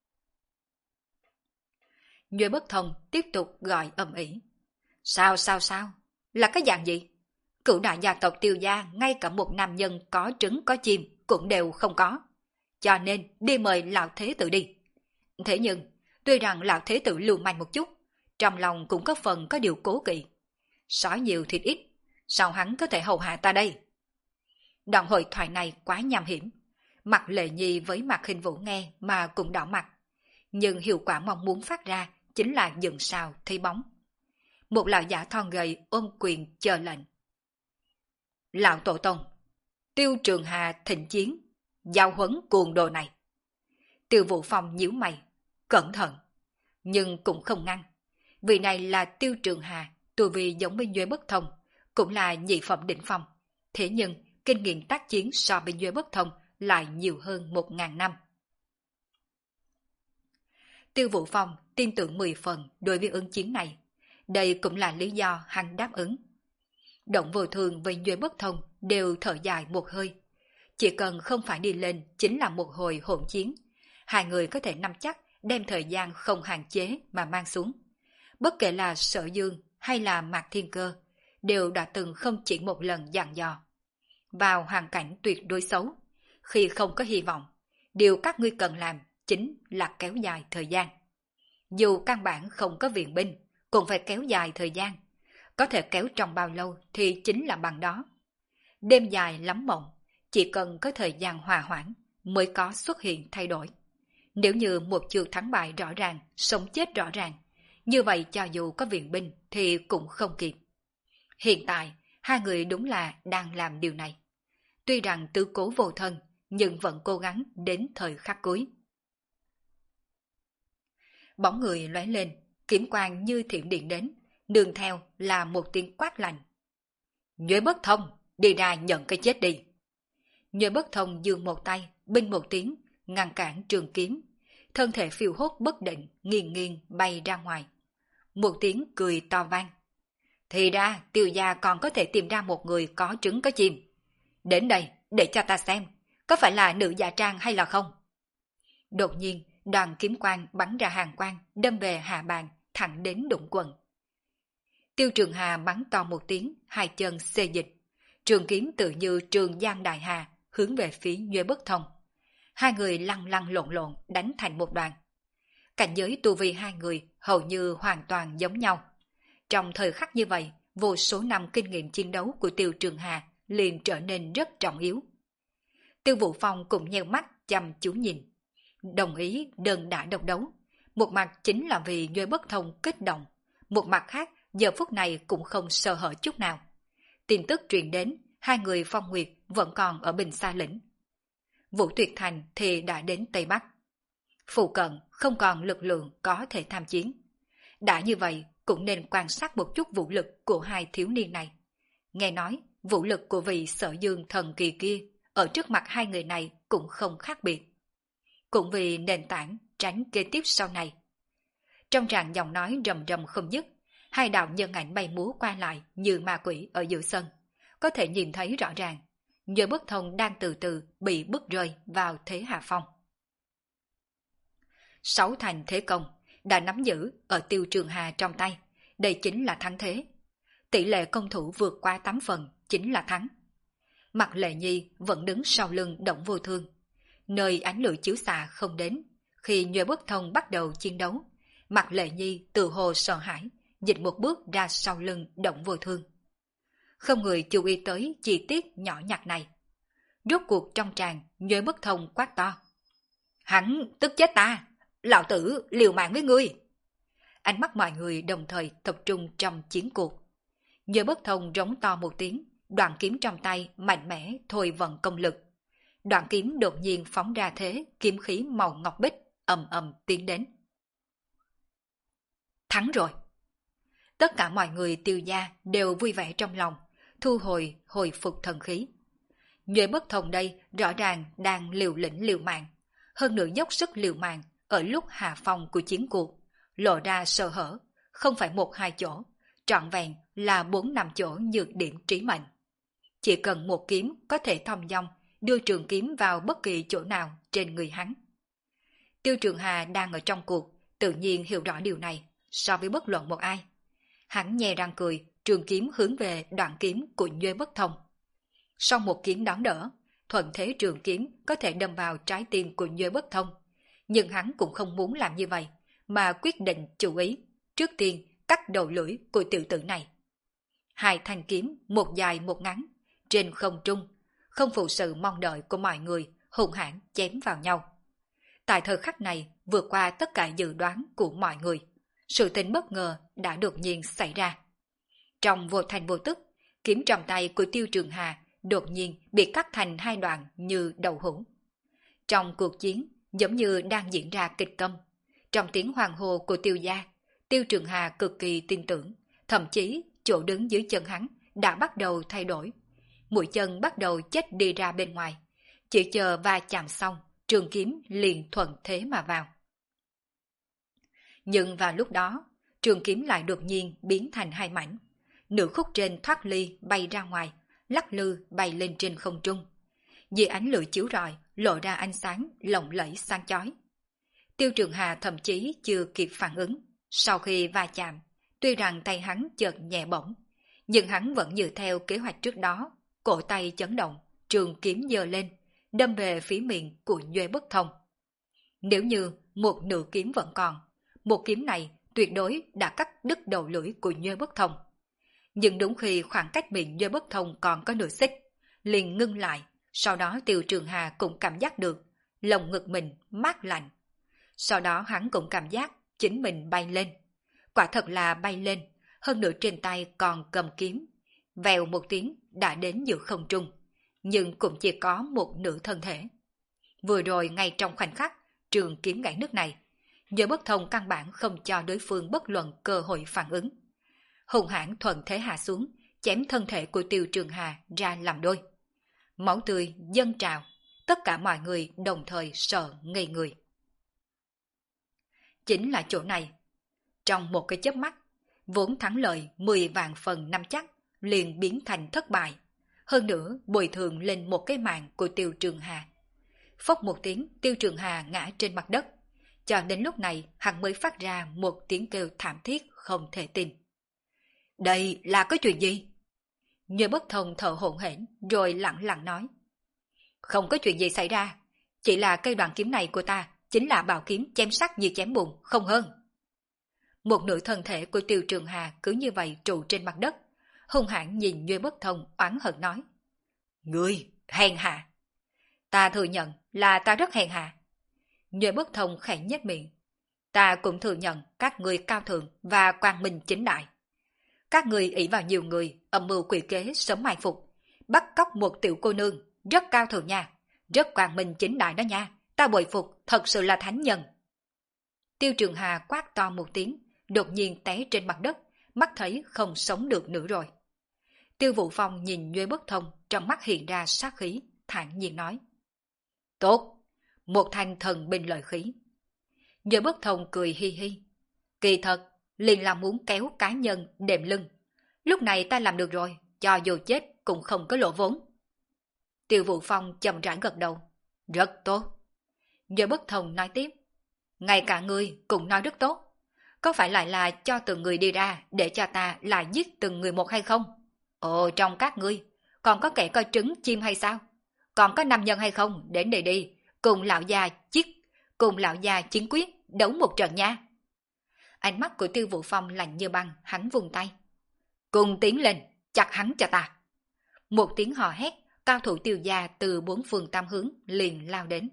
Nhuệ Bất Thông tiếp tục gọi ầm ĩ. Sao sao sao? Là cái dạng gì? Cửu đại gia tộc Tiêu gia ngay cả một nam nhân có trứng có chim cũng đều không có. Cho nên đi mời lão thế tử đi. Thế nhưng, tuy rằng lão thế tử lưu manh một chút, trong lòng cũng có phần có điều cố kỵ. Sói nhiều thịt ít, sao hắn có thể hầu hạ ta đây? Đoạn hội thoại này quá nham hiểm. Mặt Lệ Nhi với Mạc Hình Vũ nghe mà cũng đỏ mặt. Nhưng hiệu quả mong muốn phát ra chính là dựng sao thấy bóng. Một lão giả thon gầy ôm quyền chờ lệnh. Lão tổ tông, Tiêu Trường Hà thịnh chiến, giao huấn cuồng đồ này. Tiêu Vũ Phong nhíu mày, cẩn thận, nhưng cũng không ngăn. Vị này là Tiêu Trường Hà, tu vi giống với Nhuệ Bất Thông, cũng là nhị phẩm đỉnh phong. Thế nhưng, kinh nghiệm tác chiến so với Nhuệ Bất Thông lại nhiều hơn một ngàn năm. Tiêu Vũ Phong tin tưởng mười phần đối với ứng chiến này. Đây cũng là lý do hắn đáp ứng. Động Vô Thường với Nhuệ Bất Thông đều thở dài một hơi. Chỉ cần không phải đi lên chính là một hồi hỗn chiến. Hai người có thể nắm chắc đem thời gian không hạn chế mà mang xuống. Bất kể là Sở Dương hay là Mạc Thiên Cơ, đều đã từng không chỉ một lần dặn dò. Vào hoàn cảnh tuyệt đối xấu, khi không có hy vọng, điều các ngươi cần làm chính là kéo dài thời gian. Dù căn bản không có viện binh, cũng phải kéo dài thời gian. Có thể kéo trong bao lâu thì chính là bằng đó. Đêm dài lắm mộng, chỉ cần có thời gian hòa hoãn mới có xuất hiện thay đổi. Nếu như một trường thắng bại rõ ràng, sống chết rõ ràng, như vậy cho dù có viện binh thì cũng không kịp. Hiện tại, hai người đúng là đang làm điều này. Tuy rằng tứ cố vô thân, nhưng vẫn cố gắng đến thời khắc cuối. Bóng người lóe lên, kiếm quang như thiểm điện đến, đường theo là một tiếng quát lạnh. Nhuệ Bất Thông, đi ra nhận cái chết đi. Nhuệ Bất Thông giương một tay, binh một tiếng, ngăn cản trường kiếm. Thân thể phiêu hốt bất định, nghiêng nghiêng bay ra ngoài. Một tiếng cười to vang. Thì ra, Tiêu gia còn có thể tìm ra một người có trứng có chim. Đến đây, để cho ta xem, có phải là nữ giả trang hay là không? Đột nhiên, đoàn kiếm quang bắn ra hàng quang, đâm về hạ bàn, thẳng đến đụng quần. Tiêu Trường Hà mắng to một tiếng, hai chân xê dịch. Trường kiếm tự như trường giang đại hà, hướng về phía Nhuệ Bất Thông. Hai người lăn lăn lộn lộn, đánh thành một đoàn. Cảnh giới tu vi hai người hầu như hoàn toàn giống nhau. Trong thời khắc như vậy, vô số năm kinh nghiệm chiến đấu của Tiêu Trường Hà liền trở nên rất trọng yếu. Tiêu Vũ Phong cũng nheo mắt chăm chú nhìn, đồng ý đơn đả độc đấu. Một mặt chính là vì Nhuệ Bất Thông kích động, một mặt khác giờ phút này cũng không sơ hở chút nào. Tin tức truyền đến, hai người Phong Nguyệt vẫn còn ở Bình Sa Lĩnh. Vũ Tuyệt Thành thì đã đến Tây Bắc. Phụ cận không còn lực lượng có thể tham chiến. Đã như vậy, cũng nên quan sát một chút vũ lực của hai thiếu niên này. Nghe nói, vũ lực của vị Sở Dương thần kỳ kia ở trước mặt hai người này cũng không khác biệt. Cũng vì nền tảng tránh kế tiếp sau này. Trong tràng giọng nói rầm rầm không dứt, hai đạo nhân ảnh bay múa qua lại như ma quỷ ở giữa sân. Có thể nhìn thấy rõ ràng, Nhuệ Bất Thông đang từ từ bị bức rơi vào thế hạ phong. Sáu thành thế công đã nắm giữ ở Tiêu Trường Hà trong tay, đây chính là thắng thế. Tỷ lệ công thủ vượt qua tám phần chính là thắng. Mặt Lệ Nhi vẫn đứng sau lưng Động Vô Thương, nơi ánh lửa chiếu xạ không đến. Khi Nhuệ Bất Thông bắt đầu chiến đấu, Mặt Lệ Nhi tự hồ sợ hãi, dịch một bước ra sau lưng Động Vô Thương. Không người chú ý tới chi tiết nhỏ nhặt này. Rốt cuộc trong tràng, Nhuệ Bất Thông quát to: "Hắn tức chết ta! Lão tử liều mạng với ngươi!" Ánh mắt mọi người đồng thời tập trung trong chiến cuộc. Nhuệ Bất Thông rống to một tiếng, đoạn kiếm trong tay mạnh mẽ thôi vận công lực. Đoạn kiếm đột nhiên phóng ra thế kiếm khí màu ngọc bích ầm ầm tiến đến. Thắng rồi! Tất cả mọi người Tiêu gia đều vui vẻ trong lòng, thu hồi hồi phục thần khí. Nhuệ Bất Thông đây rõ ràng đang liều lĩnh liều mạng, hơn nữa dốc sức liều mạng ở lúc hạ phong của chiến cuộc, lộ ra sơ hở, không phải một hai chỗ, trọn vẹn là bốn năm chỗ nhược điểm trí mệnh. Chỉ cần một kiếm có thể thong dong đưa trường kiếm vào bất kỳ chỗ nào trên người hắn. Tiêu Trường Hà đang ở trong cuộc, tự nhiên hiểu rõ điều này so với bất luận một ai. Hắn nhe răng cười, trường kiếm hướng về đoạn kiếm của Nhuệ Bất Thông. Sau một kiếm đón đỡ, thuận thế trường kiếm có thể đâm vào trái tim của Nhuệ Bất Thông. Nhưng hắn cũng không muốn làm như vậy, mà quyết định chú ý, trước tiên cắt đầu lưỡi của tiểu tử này. Hai thanh kiếm, một dài một ngắn, trên không trung, không phụ sự mong đợi của mọi người, hùng hãn chém vào nhau. Tại thời khắc này, vượt qua tất cả dự đoán của mọi người, sự tình bất ngờ đã đột nhiên xảy ra. Trong vô thành vô tức, kiếm trong tay của Tiêu Trường Hà đột nhiên bị cắt thành hai đoạn như đầu hũ. Trong cuộc chiến, giống như đang diễn ra kịch câm. Trong tiếng hoàng hô của Tiêu gia, Tiêu Trường Hà cực kỳ tin tưởng, thậm chí chỗ đứng dưới chân hắn đã bắt đầu thay đổi. Mũi chân bắt đầu chết đi ra bên ngoài. Chỉ chờ va chạm xong, trường kiếm liền thuận thế mà vào. Nhưng vào lúc đó, trường kiếm lại đột nhiên biến thành hai mảnh. Nửa khúc trên thoát ly bay ra ngoài, lắc lư bay lên trên không trung. Dưới ánh lửa chiếu rọi, lộ ra ánh sáng lộng lẫy sáng chói. Tiêu Trường Hà thậm chí chưa kịp phản ứng. Sau khi va chạm, tuy rằng tay hắn chợt nhẹ bổng, nhưng hắn vẫn dựa theo kế hoạch trước đó, cổ tay chấn động, trường kiếm giơ lên, đâm về phía miệng của Nhuệ Bất Thông. Nếu như một nửa kiếm vẫn còn, một kiếm này tuyệt đối đã cắt đứt đầu lưỡi của Nhuệ Bất Thông. Nhưng đúng khi khoảng cách miệng Nhuệ Bất Thông còn có nửa xích, liền ngưng lại, sau đó Tiêu Trường Hà cũng cảm giác được lồng ngực mình mát lạnh. Sau đó hắn cũng cảm giác chính mình bay lên. Quả thật là bay lên, hơn nữa trên tay còn cầm kiếm. Vèo một tiếng đã đến giữa không trung, nhưng cũng chỉ có một nửa thân thể. Vừa rồi ngay trong khoảnh khắc trường kiếm gãy nước này, Nhuệ Bất Thông căn bản không cho đối phương bất luận cơ hội phản ứng. Hùng hãn thuận thế hạ xuống, chém thân thể của Tiêu Trường Hà ra làm đôi. Máu tươi dâng trào, tất cả mọi người đồng thời sợ ngây người. Chính là chỗ này. Trong một cái chớp mắt, vốn thắng lợi mười vạn phần năm chắc, liền biến thành thất bại. Hơn nữa bồi thường lên một cái mạng của Tiêu Trường Hà. Phốc một tiếng, Tiêu Trường Hà ngã trên mặt đất. Cho đến lúc này hắn mới phát ra một tiếng kêu thảm thiết không thể tin. Đây là cái chuyện gì? Nhuệ Bất Thông thở hổn hển rồi lặng lặng nói. Không có chuyện gì xảy ra, chỉ là cây đoạn kiếm này của ta chính là bảo kiếm chém sắt như chém bùn, không hơn. Một nửa thân thể của Tiêu Trường Hà cứ như vậy trụ trên mặt đất, hung hãn nhìn Nhuê Bất Thông oán hận nói. Ngươi, hèn hạ! Ta thừa nhận là ta rất hèn hạ. Nhuê Bất Thông khẽ nhếch miệng. Ta cũng thừa nhận các ngươi cao thượng và quang minh chính đại. Các ngươi ỷ vào nhiều người, âm mưu quỷ kế sớm mai phục, bắt cóc một tiểu cô nương, rất cao thượng nha, rất quang minh chính đại đó nha, ta bội phục, thật sự là thánh nhân. Tiêu Trường Hà quát to một tiếng, đột nhiên té trên mặt đất, mắt thấy không sống được nữa rồi. Tiêu Vũ Phong nhìn Nhuê Bất Thông, trong mắt hiện ra sát khí, thản nhiên nói. Tốt, một thanh thần binh lợi khí. Nhuê Bất Thông cười hi hi. Kỳ thật, liền là muốn kéo cá nhân đệm lưng. Lúc này ta làm được rồi, cho dù chết cũng không có lỗ vốn. Tiêu Vũ Phong chậm rãi gật đầu. Rất tốt. Nhuê Bất Thông nói tiếp. Ngay cả ngươi cũng nói rất tốt. Có phải lại là cho từng người đi ra để cho ta lại giết từng người một hay không? Ồ, trong các ngươi, còn có kẻ coi trứng chim hay sao? Còn có nam nhân hay không? Đến đây đi, cùng lão già chiết, cùng lão già chiến quyết, đấu một trận nha. Ánh mắt của Tiêu Vũ Phong lạnh như băng, hắn vùng tay. Cùng tiến lên, chặt hắn cho ta. Một tiếng hò hét, cao thủ Tiêu gia từ bốn phương tam hướng liền lao đến.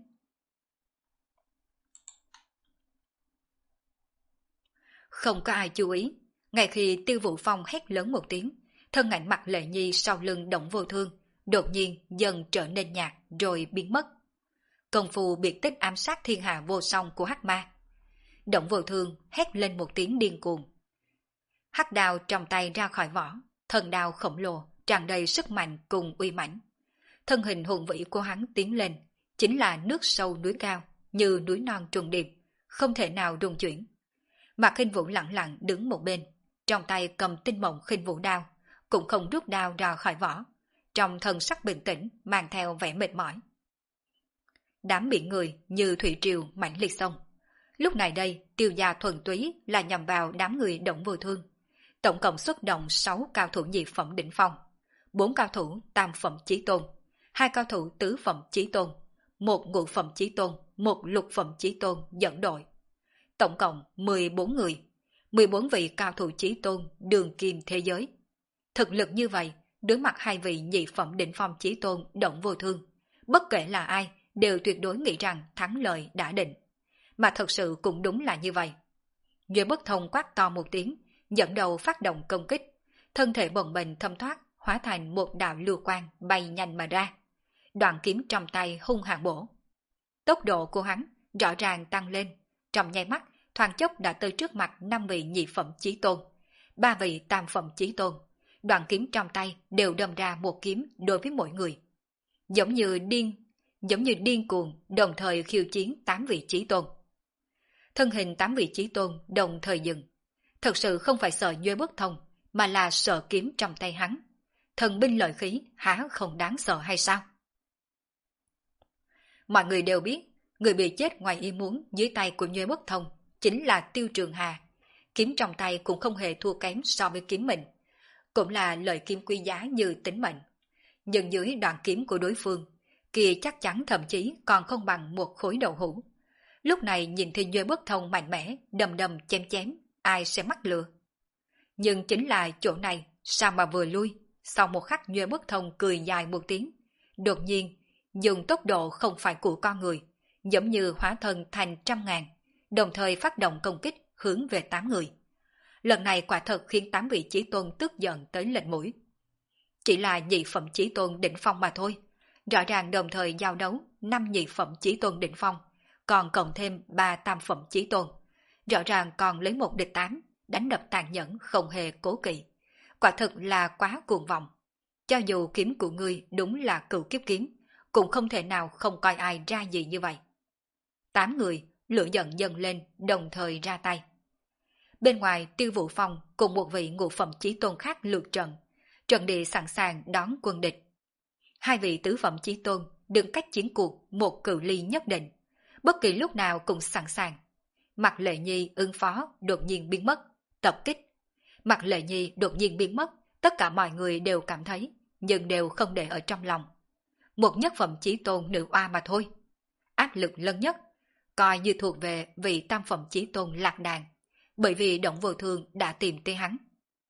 Không có ai chú ý, ngay khi Tiêu Vũ Phong hét lớn một tiếng, thân ảnh Mạc Lệ Nhi sau lưng Đổng Vô Thương đột nhiên dần trở nên nhạt rồi biến mất. Công phu biệt tích ám sát thiên hạ vô song của hắc ma. Đổng Vô Thương hét lên một tiếng điên cuồng. Hắc đao trong tay ra khỏi vỏ, thần đao khổng lồ tràn đầy sức mạnh cùng uy mãnh. Thân hình hùng vĩ của hắn tiến lên, chính là nước sâu núi cao, như núi non trùng điệp, không thể nào rung chuyển. Mạc Khinh Vũ lặng lặng đứng một bên, trong tay cầm tinh mộng khinh vũ đao, cũng không rút đao ra khỏi vỏ, trong thần sắc bình tĩnh mang theo vẻ mệt mỏi. Đám biển người như thủy triều mãnh liệt sông. Lúc này đây, Tiêu gia thuần túy là nhằm vào đám người Đổng Vô Thương. Tổng cộng xuất động sáu cao thủ nhị phẩm đỉnh phong, bốn cao thủ tam phẩm chí tôn, hai cao thủ tứ phẩm chí tôn, một ngũ phẩm chí tôn, một lục phẩm chí tôn dẫn đội. Tổng cộng mười bốn người, mười bốn vị cao thủ chí tôn đường kim thế giới. Thực lực như vậy, đối mặt hai vị nhị phẩm đỉnh phong chí tôn Đổng Vô Thương, bất kể là ai đều tuyệt đối nghĩ rằng thắng lợi đã định. Mà thật sự cũng đúng là như vậy. Nhuê Bất Thông quát to một tiếng, dẫn đầu phát động công kích, thân thể bồng bềnh thâm thoát, hóa thành một đạo lưu quang bay nhanh mà ra. Đoạn kiếm trong tay hung hãn bổ. Tốc độ của hắn rõ ràng tăng lên, trong nháy mắt, thoáng chốc đã tới trước mặt năm vị nhị phẩm chí tôn, ba vị tam phẩm chí tôn. Đoạn kiếm trong tay đều đâm ra một kiếm đối với mỗi người. Giống như điên, giống như điên cuồng, đồng thời khiêu chiến tám vị chí tôn. Thân hình tám vị chí tôn đồng thời dừng. Thật sự không phải sợ Nhuê Bất Thông, mà là sợ kiếm trong tay hắn. Thần binh lợi khí há không đáng sợ hay sao? Mọi người đều biết, người bị chết ngoài ý muốn dưới tay của Nhuê Bất Thông chính là Tiêu Trường Hà. Kiếm trong tay cũng không hề thua kém so với kiếm mình, cũng là lợi kiếm quý giá như tính mệnh. Nhưng dưới đoạn kiếm của đối phương, kia chắc chắn thậm chí còn không bằng một khối đậu hũ. Lúc này nhìn thì Nhuê Bất Thông mạnh mẽ, đầm đầm chém chém, ai sẽ mắc lừa. Nhưng chính là chỗ này, sao mà vừa lui, sau một khắc Nhuê Bất Thông cười dài một tiếng, đột nhiên dùng tốc độ không phải của con người, giống như hóa thân thành trăm ngàn, đồng thời phát động công kích hướng về tám người. Lần này quả thật khiến tám vị chí tôn tức giận tới lệch mũi. Chỉ là nhị phẩm chí tôn đỉnh phong mà thôi, rõ ràng đồng thời giao đấu năm nhị phẩm chí tôn đỉnh phong, còn cộng thêm ba tam phẩm chí tôn, rõ ràng còn lấy một địch tám, đánh đập tàn nhẫn không hề cố kỵ. Quả thực là quá cuồng vọng. Cho dù kiếm của ngươi đúng là cửu kiếp kiếm, cũng không thể nào không coi ai ra gì như vậy. Tám người, lửa giận dâng lên, đồng thời ra tay. Bên ngoài Tiêu Vũ Phong cùng một vị ngũ phẩm chí tôn khác lượt trận, trận địa sẵn sàng đón quân địch. Hai vị tứ phẩm chí tôn đứng cách chiến cuộc một cự ly nhất định, bất kỳ lúc nào cũng sẵn sàng. Mạc Lệ Nhi ứng phó đột nhiên biến mất, tập kích. Mạc Lệ Nhi đột nhiên biến mất, tất cả mọi người đều cảm thấy, nhưng đều không để ở trong lòng. Một nhất phẩm chí tôn nữ oa mà thôi. Áp lực lớn nhất, coi như thuộc về vị tam phẩm chí tôn Lạc Đàn, bởi vì Đổng Vô Thương đã tìm tới hắn.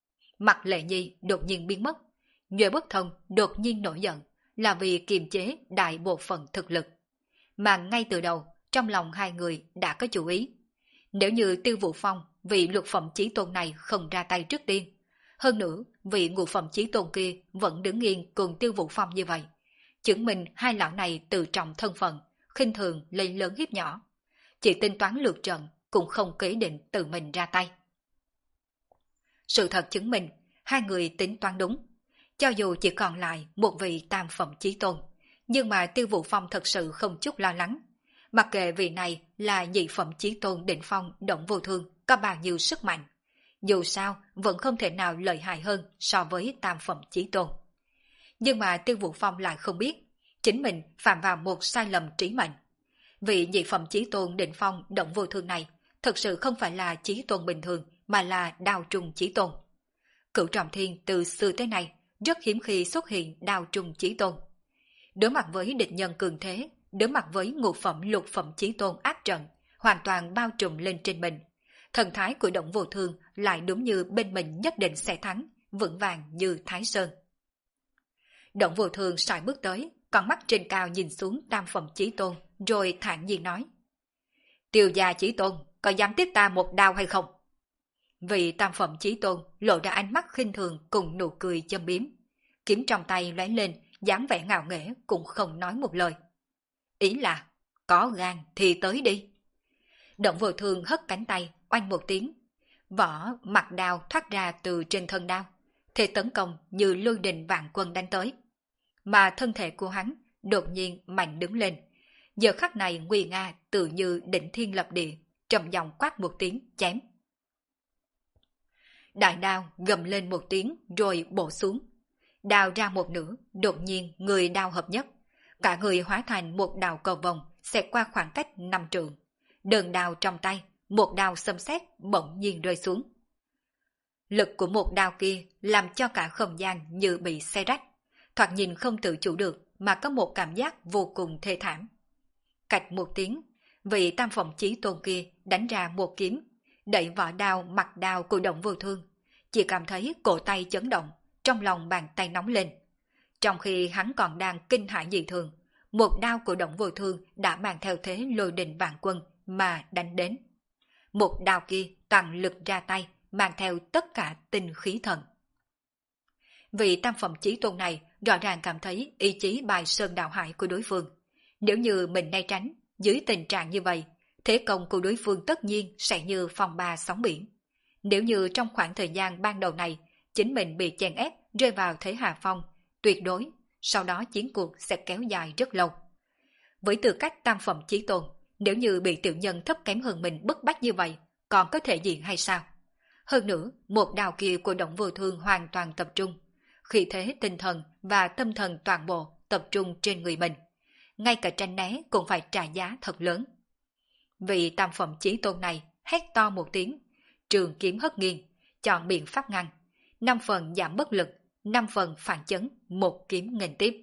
mặt Lệ Nhi đột nhiên biến mất, Nhuệ Bất Thông đột nhiên nổi giận, là vì kiềm chế đại bộ phận thực lực. Mà ngay từ đầu, trong lòng hai người đã có chủ ý. Nếu như Tiêu Vũ Phong vì lục phẩm chí tôn này không ra tay trước tiên, hơn nữa vị ngũ phẩm chí tôn kia vẫn đứng yên cùng Tiêu Vũ Phong như vậy, chứng minh hai lão này tự trọng thân phận, khinh thường lấy lớn hiếp nhỏ, chỉ tính toán lược trận cũng không kế định tự mình ra tay. Sự thật chứng minh hai người tính toán đúng, cho dù chỉ còn lại một vị tam phẩm chí tôn, nhưng mà Tiêu Vũ Phong thật sự không chút lo lắng. Mặc kệ vị này là nhị phẩm chí tôn đỉnh phong Động Vô Thương có bao nhiêu sức mạnh, dù sao vẫn không thể nào lợi hại hơn so với tam phẩm chí tôn. Nhưng mà Tiêu Vũ Phong lại không biết, chính mình phạm vào một sai lầm trí mệnh. Vị nhị phẩm chí tôn đỉnh phong Động Vô Thương này thực sự không phải là chí tôn bình thường, mà là đao trùng chí tôn. Cửu Trọng Thiên từ xưa tới nay rất hiếm khi xuất hiện đao trùng chí tôn. Đối mặt với địch nhân cường thế, đối mặt với ngũ phẩm lục phẩm chí tôn ác trận, hoàn toàn bao trùm lên trên mình, thần thái của Động Vô Thương lại đúng như bên mình nhất định sẽ thắng, vững vàng như Thái Sơn. Động Vô Thương sải bước tới, con mắt trên cao nhìn xuống tam phẩm chí tôn, rồi thản nhiên nói: Tiêu gia chí tôn, có dám tiếp ta một đao hay không? Vị tam phẩm chí tôn lộ ra ánh mắt khinh thường cùng nụ cười châm biếm, kiếm trong tay lóe lên, dáng vẻ ngạo nghễ cũng không nói một lời. Ý là, có gan thì tới đi. Động Vô Thương hất cánh tay, oanh một tiếng. Vỏ mặt đao thoát ra từ trên thân đao, thế tấn công như lôi đình vạn quân đánh tới. Mà thân thể của hắn đột nhiên mạnh đứng lên. Giờ khắc này nguy nga tự như đỉnh thiên lập địa, trầm giọng quát một tiếng chém. Đại đao gầm lên một tiếng rồi bổ xuống. Đao ra một nửa, đột nhiên người đao hợp nhất. Cả người hóa thành một đao cầu vòng, xẹt qua khoảng cách năm trượng. Đơn đao trong tay, một đao xâm xét bỗng nhiên rơi xuống. Lực của một đao kia làm cho cả không gian như bị xé rách. Thoạt nhìn không tự chủ được mà có một cảm giác vô cùng thê thảm. Cạch một tiếng, vị tam phẩm chí tôn kia đánh ra một kiếm, đẩy vỏ đao mặt đao của Động Vô Thương. Chỉ cảm thấy cổ tay chấn động, trong lòng bàn tay nóng lên. Trong khi hắn còn đang kinh hãi dị thường, một đao của Động Vô Thương đã mang theo thế lôi đình vạn quân mà đánh đến. Một đao kia toàn lực ra tay, mang theo tất cả tinh khí thần. Vị tam phẩm chí tôn này rõ ràng cảm thấy ý chí bài sơn đạo hải của đối phương. Nếu như mình né tránh, dưới tình trạng như vậy, thế công của đối phương tất nhiên sẽ như phong ba sóng biển. Nếu như trong khoảng thời gian ban đầu này, chính mình bị chèn ép rơi vào thế hạ phong, tuyệt đối, sau đó chiến cuộc sẽ kéo dài rất lâu. Với tư cách tam phẩm chí tôn, nếu như bị tiểu nhân thấp kém hơn mình bức bách như vậy, còn có thể diện hay sao? Hơn nữa, một đao kia của Động Vô Thương hoàn toàn tập trung. Khí thế tinh thần và tâm thần toàn bộ tập trung trên người mình. Ngay cả tranh né cũng phải trả giá thật lớn. Vị tam phẩm chí tôn này hét to một tiếng, trường kiếm hất nghiêng, chọn biện pháp ngăn. Năm phần giảm bất lực, năm phần phản chấn, một kiếm nghênh tiếp.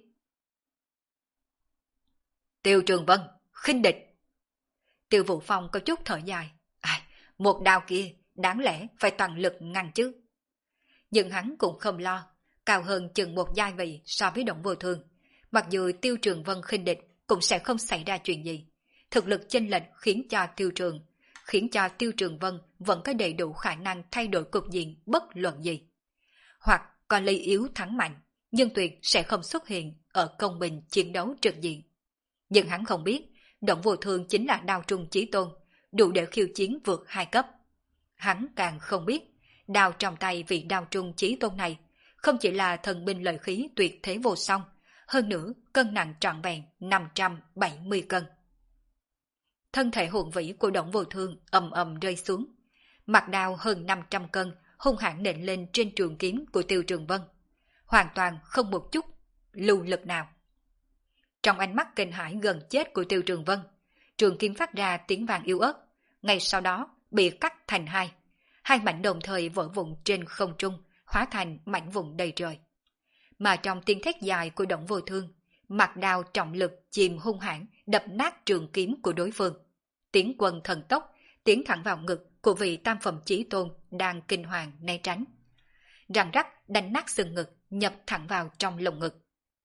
Tiêu Trường Vân, khinh địch. Tiêu Vũ Phong có chút thở dài. Ai, một đao kia, đáng lẽ phải toàn lực ngăn chứ. Nhưng hắn cũng không lo, cao hơn chừng một giai vị so với Động Vô Thương. Mặc dù Tiêu Trường Vân khinh địch cũng sẽ không xảy ra chuyện gì. Thực lực chênh lệch khiến cho Tiêu Trường, khiến cho Tiêu Trường Vân vẫn có đầy đủ khả năng thay đổi cục diện bất luận gì. Hoặc còn lấy yếu thắng mạnh, nhưng tuyệt sẽ không xuất hiện ở công bình chiến đấu trực diện. Nhưng hắn không biết, Động Vô Thương chính là đao trung chí tôn, đủ để khiêu chiến vượt hai cấp. Hắn càng không biết, đao trong tay vị đao trung chí tôn này không chỉ là thần binh lợi khí tuyệt thế vô song, hơn nữa cân nặng trọn vẹn năm trăm bảy mươi cân. Thân thể hùng vĩ của Động Vô Thương ầm ầm rơi xuống, mặt đao hơn năm trăm cân hung hãn nện lên trên trường kiếm của Tiêu Trường Vân, hoàn toàn không một chút lưu lực nào. Trong ánh mắt kinh hãi gần chết của Tiêu Trường Vân, trường kiếm phát ra tiếng vang yếu ớt, ngay sau đó bị cắt thành hai, hai mảnh đồng thời vỡ vụn trên không trung, hóa thành mảnh vụn đầy trời. Mà trong tiếng thét dài của Động Vô Thương, mặt đao trọng lực chìm hung hãn đập nát trường kiếm của đối phương. Tiến quân thần tốc tiến thẳng vào ngực của vị tam phẩm chí tôn đang kinh hoàng né tránh. răng rắc đánh nát xương ngực, nhập thẳng vào trong lồng ngực.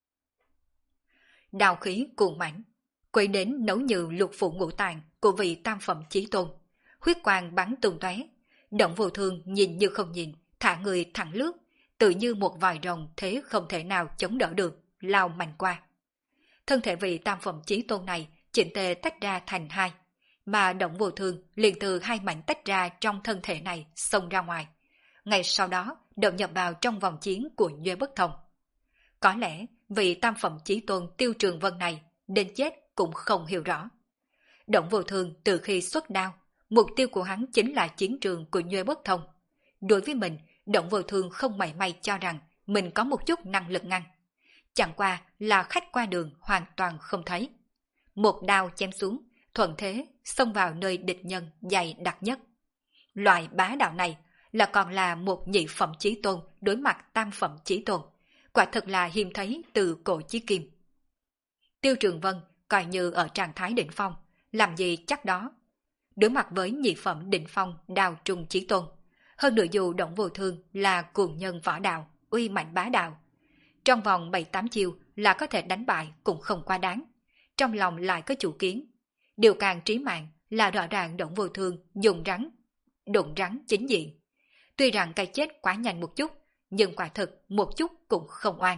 Đào khí cuồn mãnh, quấy đến nấu như lục phủ ngũ tạng của vị tam phẩm chí tôn, huyết quang bắn tung tóe. Động Vô Thương nhìn như không nhìn, thả người thẳng lướt, tự như một vòi rồng thế không thể nào chống đỡ được, lao mạnh qua. Thân thể vị tam phẩm chí tôn này chỉnh tề tách ra thành hai, mà Động Vô Thương liền từ hai mảnh tách ra trong thân thể này xông ra ngoài. Ngay sau đó đột nhập vào trong vòng chiến của Nhuê Bất Thông. Có lẽ vị tam phẩm chí tôn Tiêu Trường Vân này đến chết cũng không hiểu rõ. Động Vô Thương từ khi xuất đao, mục tiêu của hắn chính là chiến trường của Nhuê Bất Thông. Đối với mình, Động Vô Thương không mảy may cho rằng mình có một chút năng lực ngăn. Chẳng qua là khách qua đường hoàn toàn không thấy. Một đao chém xuống, thuận thế xông vào nơi địch nhân dày đặc nhất. Loại bá đạo này là còn là một nhị phẩm chí tôn đối mặt tam phẩm chí tôn, quả thật là hiếm thấy từ cổ chí kim. Tiêu Trường Vân coi như ở trạng thái đỉnh phong, làm gì chắc đó. Đối mặt với nhị phẩm đỉnh phong Đào Trùng chí tôn, hơn nữa dù Động Vô Thương là cuồng nhân võ đạo, uy mạnh bá đạo, trong vòng bảy tám chiêu là có thể đánh bại cũng không quá đáng. Trong lòng lại có chủ kiến. Điều càng trí mạng là rõ ràng Động Vô Thương dùng rắn, đụng rắn chính diện. Tuy rằng cái chết quá nhanh một chút, nhưng quả thực một chút cũng không oan.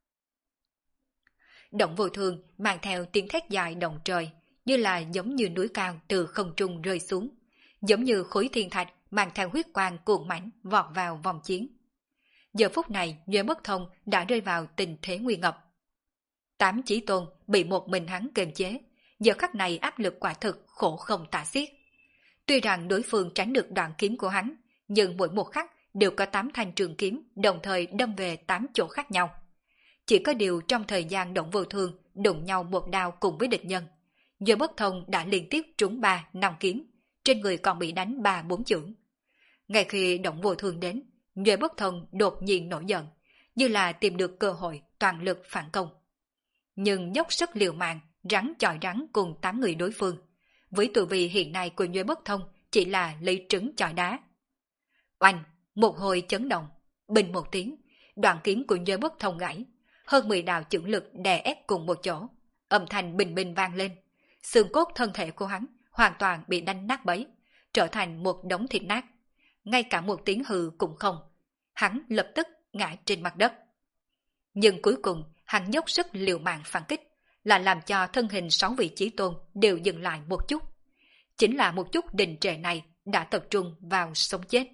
Động Vô Thương mang theo tiếng thét dài động trời, như là giống như núi cao từ không trung rơi xuống, giống như khối thiên thạch mang theo huyết quang cuồn mãnh vọt vào vòng chiến. Giờ phút này Nhuê Bất Thông đã rơi vào tình thế nguy ngập. Tám chí tôn bị một mình hắn kiềm chế, giờ khắc này áp lực quả thực khổ không tả xiết. Tuy rằng đối phương tránh được đoạn kiếm của hắn, nhưng mỗi một khắc đều có tám thanh trường kiếm đồng thời đâm về tám chỗ khác nhau. Chỉ có điều trong thời gian Động Vô Thương đụng nhau một đao cùng với địch nhân, Nhuê Bất Thông đã liên tiếp trúng ba năm kiếm, trên người còn bị đánh ba bốn chưởng. Ngay khi Động Vô Thương đến, Nhuê Bất Thông đột nhiên nổi giận, như là tìm được cơ hội toàn lực phản công. Nhưng dốc sức liều mạng, rắn chọi rắn cùng tám người đối phương. Với tu vi hiện nay của Nhuê Bất Thông chỉ là lấy trứng chọi đá. Oanh, một hồi chấn động, bình một tiếng, đoạn kiếm của Nhuê Bất Thông gãy, hơn mười đạo chưởng lực đè ép cùng một chỗ, âm thanh bình bình vang lên. Xương cốt thân thể của hắn hoàn toàn bị đánh nát bấy, trở thành một đống thịt nát. Ngay cả một tiếng hừ cũng không. Hắn lập tức ngã trên mặt đất. Nhưng cuối cùng hắn dốc sức liều mạng phản kích, là làm cho thân hình sáu vị chí tôn đều dừng lại một chút. Chính là một chút đình trệ này đã tập trung vào sống chết.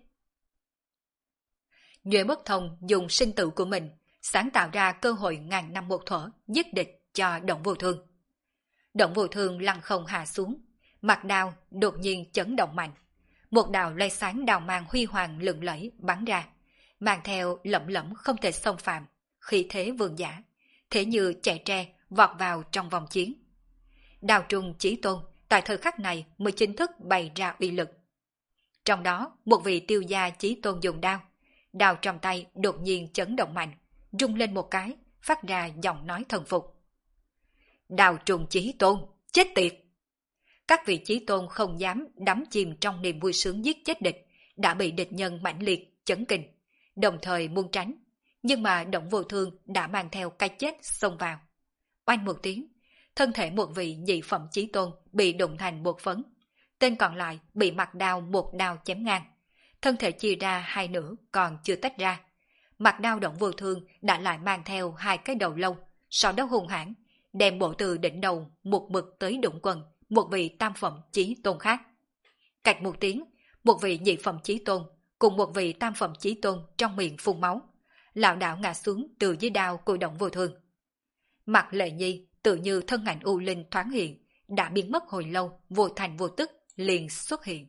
Nhuê Bất Thông dùng sinh tử của mình sáng tạo ra cơ hội ngàn năm một thuở giết địch cho Động Vô Thương. Động Vô Thương lăn không hạ xuống, mặt đao đột nhiên chấn động mạnh. Một đạo lóe sáng đào mang huy hoàng lừng lẫy bắn ra, mang theo lẫm lẫm không thể xông phạm, khí thế vương giả, thế như chạy tre vọt vào trong vòng chiến. Đào Trùng chí tôn tại thời khắc này mới chính thức bày ra uy lực. Trong đó một vị tiêu gia chí tôn dùng đao, đao trong tay đột nhiên chấn động mạnh, rung lên một cái, phát ra giọng nói thần phục. Đào Trùng chí tôn, chết tiệt! Các vị chí tôn không dám đắm chìm trong niềm vui sướng giết chết địch, đã bị địch nhân mãnh liệt, chấn kinh, đồng thời muốn tránh. Nhưng mà Động Vô Thương đã mang theo cái chết xông vào. Oanh một tiếng, thân thể một vị nhị phẩm chí tôn bị đụng thành một phấn. Tên còn lại bị mặt đao một đao chém ngang. Thân thể chia ra hai nửa còn chưa tách ra. Mặt đao Động Vô Thương đã lại mang theo hai cái đầu lâu, sau đó hung hãn, đem bộ từ đỉnh đầu một mực tới đụng quần một vị tam phẩm chí tôn khác. Cạch một tiếng, một vị nhị phẩm chí tôn cùng một vị tam phẩm chí tôn trong miệng phun máu, lảo đảo ngã xuống từ dưới đao của Động Vô Thương. Mặt Lệ Nhi tự như thân ảnh u linh thoáng hiện, đã biến mất hồi lâu, vô thành vô tức liền xuất hiện.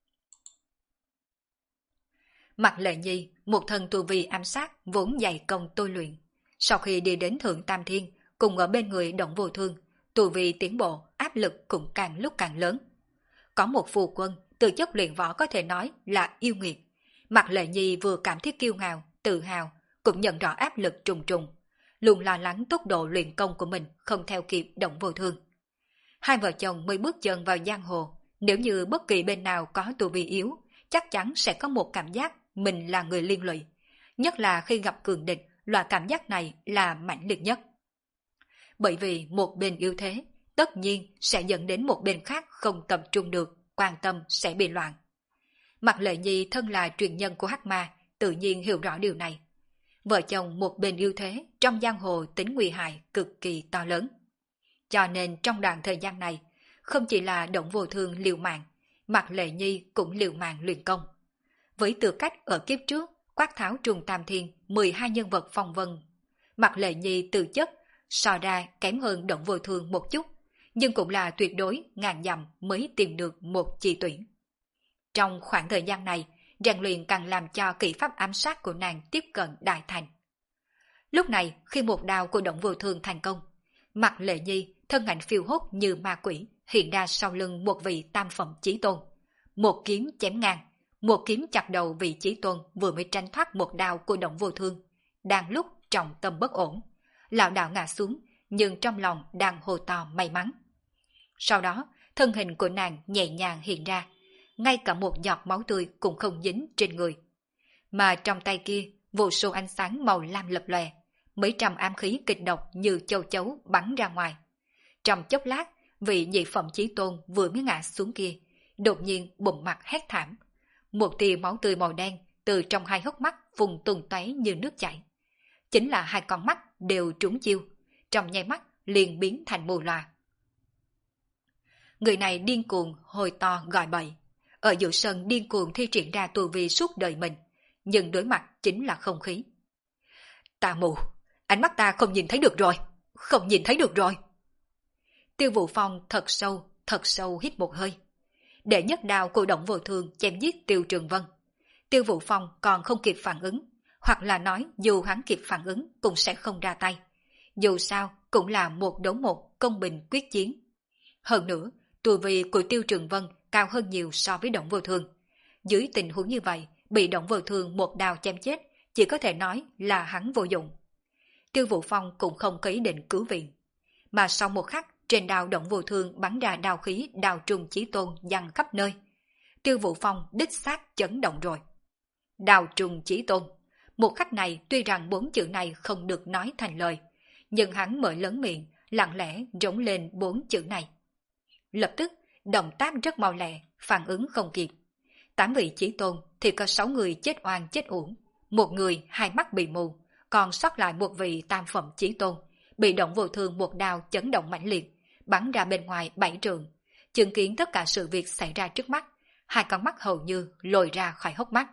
Mặt Lệ Nhi, một thân tu vi ám sát vốn dày công tôi luyện, sau khi đi đến Thượng Tam Thiên, cùng ở bên người Động Vô Thương, tu vi tiến bộ, áp lực cũng càng lúc càng lớn. Có một phù quân, từ chất luyện võ có thể nói là yêu nghiệt. Mặt Lệ Nhi vừa cảm thấy kiêu ngạo, tự hào, cũng nhận rõ áp lực trùng trùng, luôn lo lắng tốc độ luyện công của mình không theo kịp Động Vô Thương. Hai vợ chồng mới bước chân vào giang hồ, nếu như bất kỳ bên nào có tu vi yếu, chắc chắn sẽ có một cảm giác mình là người liên lụy. nhất là khi gặp cường địch, loại cảm giác này là mãnh liệt nhất. Bởi vì một bên yếu thế, tất nhiên sẽ dẫn đến một bên khác không tập trung được, quan tâm sẽ bị loạn. Mạc Lệ Nhi thân là truyền nhân của Hắc Ma, tự nhiên hiểu rõ điều này. Vợ chồng một bên ưu thế trong giang hồ tính nguy hại cực kỳ to lớn. Cho nên trong đoạn thời gian này, không chỉ là Đổng Vô Thương liều mạng, Mạc Lệ Nhi cũng liều mạng luyện công. Với tư cách ở kiếp trước, quát tháo trùng tam thiên, mười hai nhân vật phong vân, Mạc Lệ Nhi từ chất, so ra kém hơn Đổng Vô Thương một chút, nhưng cũng là tuyệt đối ngàn dặm mới tìm được một chi tuyển. Trong khoảng thời gian này, rèn luyện càng làm cho kỹ pháp ám sát của nàng tiếp cận đại thành. Lúc này, khi một đao của Đổng Vô Thương thành công, Mạc Lệ Nhi thân ảnh phiêu hốt như ma quỷ hiện ra sau lưng một vị tam phẩm chí tôn. Một kiếm chém ngang, một kiếm chặt đầu vị chí tôn vừa mới tránh thoát một đao của Đổng Vô Thương. Đang lúc trọng tâm bất ổn, lão đạo ngã xuống, nhưng trong lòng đang hô to may mắn. Sau đó, thân hình của nàng nhẹ nhàng hiện ra, ngay cả một giọt máu tươi cũng không dính trên người. Mà trong tay kia, vô số ánh sáng màu lam lập lòe, mấy trăm ám khí kịch độc như châu chấu bắn ra ngoài. Trong chốc lát, vị nhị phẩm chí tôn vừa mới ngã xuống kia, đột nhiên bụng mặt hét thảm. Một tia máu tươi màu đen từ trong hai hốc mắt vùng tung tóe như nước chảy. Chính là hai con mắt đều trúng chiêu, trong nháy mắt liền biến thành mù loà. Người này điên cuồng hồi to gọi bậy, ở giữa sân điên cuồng thi triển ra tu vi suốt đời mình, nhưng đối mặt chính là không khí. Ta mù, ánh mắt ta không nhìn thấy được rồi, không nhìn thấy được rồi. Tiêu Vũ Phong thật sâu, thật sâu hít một hơi. Để nhất đao của Đổng Vô Thương chém giết Tiêu Trường Vân. Tiêu Vũ Phong còn không kịp phản ứng, hoặc là nói dù hắn kịp phản ứng cũng sẽ không ra tay. Dù sao cũng là một đấu một công bình quyết chiến. Hơn nữa, tu vi của Tiêu Trường Vân cao hơn nhiều so với Đổng Vô Thương. Dưới tình huống như vậy, bị Đổng Vô Thương một đao chém chết, chỉ có thể nói là hắn vô dụng. Tiêu Vũ Phong cũng không có ý định cứu viện. Mà sau một khắc, trên đao Đổng Vô Thương bắn ra đao khí đao trùng chí tôn văng khắp nơi. Tiêu Vũ Phong đích xác chấn động rồi. Đao trùng chí tôn. Một khắc này tuy rằng bốn chữ này không được nói thành lời, nhưng hắn mở lớn miệng, lặng lẽ rống lên bốn chữ này. Lập tức, động tác rất mau lẹ, phản ứng không kịp. Tám vị chí tôn thì có sáu người chết oan chết uổng, một người hai mắt bị mù, còn sót lại một vị tam phẩm chí tôn, bị Đổng Vô Thương một đao chấn động mãnh liệt, bắn ra bên ngoài bảy trường, chứng kiến tất cả sự việc xảy ra trước mắt, hai con mắt hầu như lồi ra khỏi hốc mắt.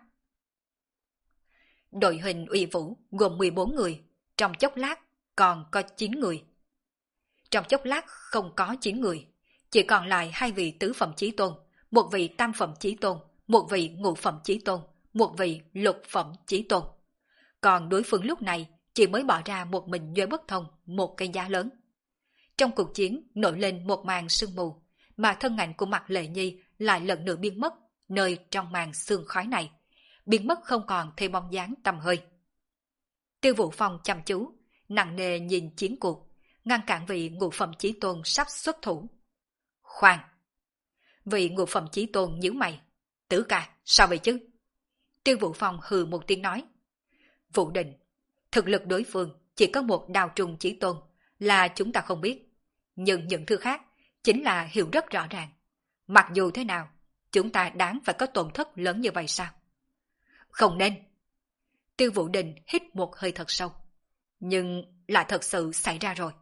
Đội hình uy vũ gồm mười bốn người, trong chốc lát còn có chín người. Trong chốc lát không có chín người, chỉ còn lại hai vị tứ phẩm chí tôn, một vị tam phẩm chí tôn, một vị ngũ phẩm chí tôn, một vị lục phẩm chí tôn. Còn đối phương lúc này chỉ mới bỏ ra một mình Nhuế Bất Thông một cái giá lớn. Trong cuộc chiến nổi lên một màn sương mù, mà thân ảnh của Mạc Lệ Nhi lại lần nữa biến mất nơi trong màn sương khói này, biến mất không còn thêm bóng dáng tầm hơi. Tiêu Vũ Phong chăm chú, nặng nề nhìn chiến cuộc, ngăn cản vị ngũ phẩm chí tôn sắp xuất thủ. Khoan! Vị ngũ phẩm chí tôn nhíu mày. Tử ca, sao vậy chứ? Tiêu Vũ Phong hừ một tiếng nói. Vũ Đình, thực lực đối phương chỉ có một đao trùng chí tôn là chúng ta không biết, nhưng những thứ khác chính là hiểu rất rõ ràng. Mặc dù thế nào, chúng ta đáng phải có tổn thất lớn như vậy sao? Không nên. Tiêu Vũ Đình hít một hơi thật sâu. Nhưng lại thật sự xảy ra rồi.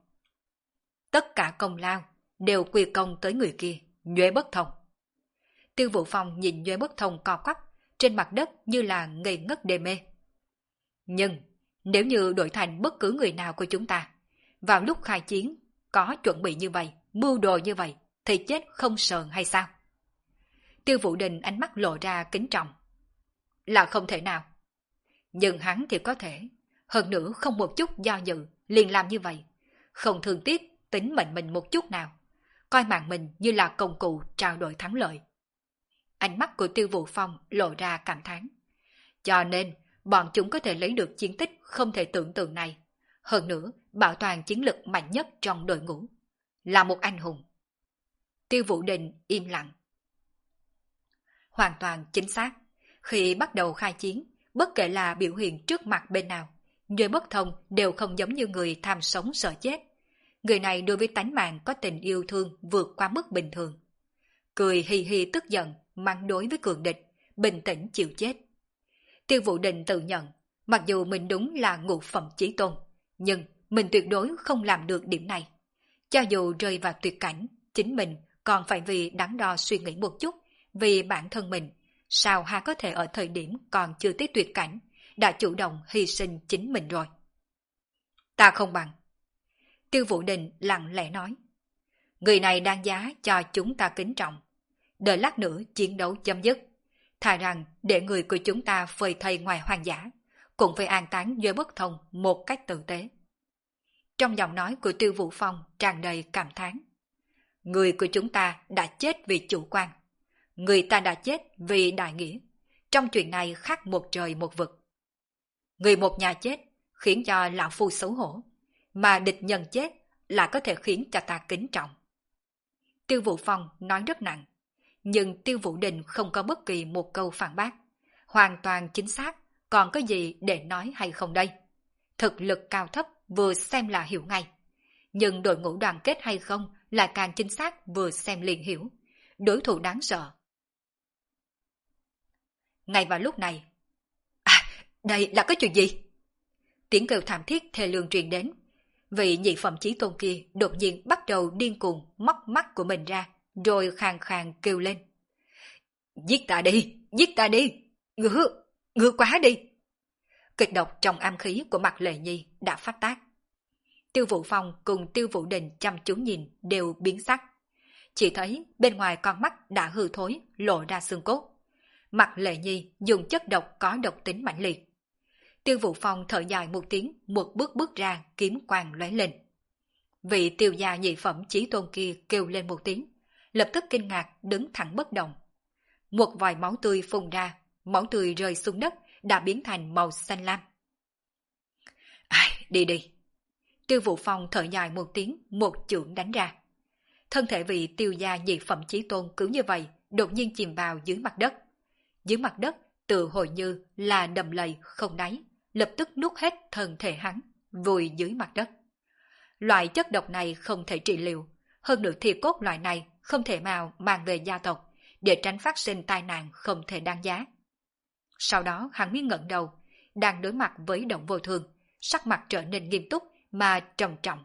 Tất cả công lao đều quy công tới người kia, Nhuế Bất Thông. Tiêu Vũ Phong nhìn Nhuế Bất Thông co quắp trên mặt đất như là ngây ngất đê mê. Nhưng nếu như đổi thành bất cứ người nào của chúng ta, vào lúc khai chiến có chuẩn bị như vậy, mưu đồ như vậy, thì chết không sờn hay sao? Tiêu Vũ Đình ánh mắt lộ ra kính trọng. Là không thể nào. Nhưng hắn thì có thể, hơn nữa không một chút do dự, liền làm như vậy, không thương tiếc tính mệnh mình một chút nào, coi mạng mình như là công cụ trao đổi thắng lợi. Ánh mắt của Tiêu Vũ Phong lộ ra cảm thán. Cho nên, bọn chúng có thể lấy được chiến tích không thể tưởng tượng này, hơn nữa bảo toàn chiến lực mạnh nhất trong đội ngũ, là một anh hùng. Tiêu Vũ Đình im lặng. Hoàn toàn chính xác, khi bắt đầu khai chiến, bất kể là biểu hiện trước mặt bên nào, Nhuệ Bất Thông đều không giống như người tham sống sợ chết. Người này đối với tánh mạng có tình yêu thương vượt qua mức bình thường. Cười hì hì tức giận, mắng đối với cường địch, bình tĩnh chịu chết. Tiêu Vũ Đình tự nhận, mặc dù mình đúng là ngũ phẩm chí tôn, nhưng mình tuyệt đối không làm được điểm này. Cho dù rơi vào tuyệt cảnh, chính mình còn phải vì đắn đo suy nghĩ một chút, vì bản thân mình, sao ha có thể ở thời điểm còn chưa tới tuyệt cảnh, đã chủ động hy sinh chính mình rồi. Ta không bằng. Tiêu Vũ Đình lặng lẽ nói. Người này đáng giá cho chúng ta kính trọng. Đợi lát nữa chiến đấu chấm dứt. Thà rằng để người của chúng ta phơi thây ngoài hoang dã, cũng phải an táng Nhuệ Bất Thông một cách tử tế. Trong giọng nói của Tiêu Vũ Phong tràn đầy cảm thán. Người của chúng ta đã chết vì chủ quan. Người ta đã chết vì đại nghĩa. Trong chuyện này khác một trời một vực. Người một nhà chết khiến cho lão phu xấu hổ, mà địch nhân chết lại có thể khiến cho ta kính trọng. Tiêu Vũ Phong nói rất nặng, nhưng Tiêu Vũ Đình không có bất kỳ một câu phản bác. Hoàn toàn chính xác, còn có gì để nói hay không đây? Thực lực cao thấp vừa xem là hiểu ngay. Nhưng đội ngũ đoàn kết hay không lại càng chính xác vừa xem liền hiểu. Đối thủ đáng sợ. Ngay vào lúc này, à, đây là cái chuyện gì? Tiếng kêu thảm thiết thê lương truyền đến. Vị nhị phẩm chí tôn kia đột nhiên bắt đầu điên cuồng móc mắt của mình ra, rồi khàn khàn kêu lên. Giết ta đi, giết ta đi, ngứa, ngứa quá đi. Kịch độc trong am khí của Mạc Lệ Nhi đã phát tác. Tiêu Vũ Phong cùng Tiêu Vũ Đình chăm chú nhìn đều biến sắc. Chỉ thấy bên ngoài con mắt đã hư thối, lộ ra xương cốt. Mạc Lệ Nhi dùng chất độc có độc tính mãnh liệt. Tiêu Vũ Phong thở dài một tiếng, một bước bước ra, kiếm quang lóe lên. Vị tiêu gia nhị phẩm chí tôn kia kêu lên một tiếng, lập tức kinh ngạc đứng thẳng bất động. Một vòi máu tươi phun ra, máu tươi rơi xuống đất đã biến thành màu xanh lam. Ai, đi đi. Tiêu Vũ Phong thở dài một tiếng, một chưởng đánh ra. Thân thể vị tiêu gia nhị phẩm chí tôn cứ như vậy, đột nhiên chìm vào dưới mặt đất. Dưới mặt đất tự hồi như là đầm lầy không đáy, lập tức nuốt hết thân thể hắn, vùi dưới mặt đất. Loại chất độc này không thể trị liệu, hơn nữa thì cốt loại này không thể nào mang về gia tộc, để tránh phát sinh tai nạn không thể đáng giá. Sau đó hắn mới ngẩng đầu, đang đối mặt với Động Vô Thương, sắc mặt trở nên nghiêm túc mà trầm trọng.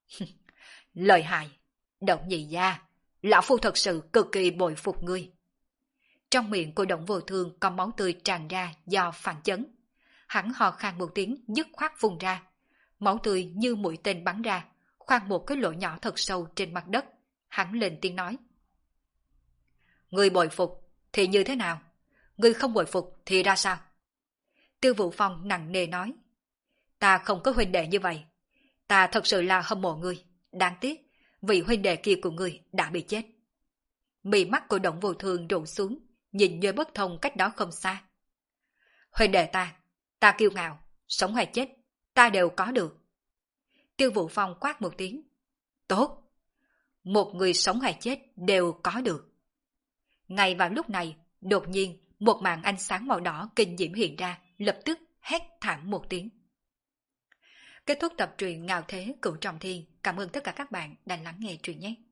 Lợi hại, Động nhị gia, lão phu thật sự cực kỳ bội phục ngươi. Trong miệng của Động Vô Thương có máu tươi tràn ra do phản chấn. Hắn hò khan một tiếng dứt khoát phun ra. Máu tươi như mũi tên bắn ra, khoan một cái lỗ nhỏ thật sâu trên mặt đất. Hắn lên tiếng nói. Ngươi bội phục thì như thế nào? Ngươi không bội phục thì ra sao? Tiêu Vũ Phong nặng nề nói. Ta không có huynh đệ như vậy. Ta thật sự là hâm mộ ngươi. Đáng tiếc, vị huynh đệ kia của ngươi đã bị chết. Mì mắt của Động Vô Thương rụng xuống, nhìn Nhuệ Bất Thông cách đó không xa. Huynh đệ ta, ta kiêu ngạo, sống hay chết, ta đều có được. Tiêu Vũ Phong quát một tiếng. Tốt! Một người sống hay chết đều có được. Ngay vào lúc này, đột nhiên, một màn ánh sáng màu đỏ kinh diễm hiện ra, lập tức hét thảm một tiếng. Kết thúc tập truyện Ngạo Thế Cửu Trọng Thiên. Cảm ơn tất cả các bạn đã lắng nghe truyện nhé.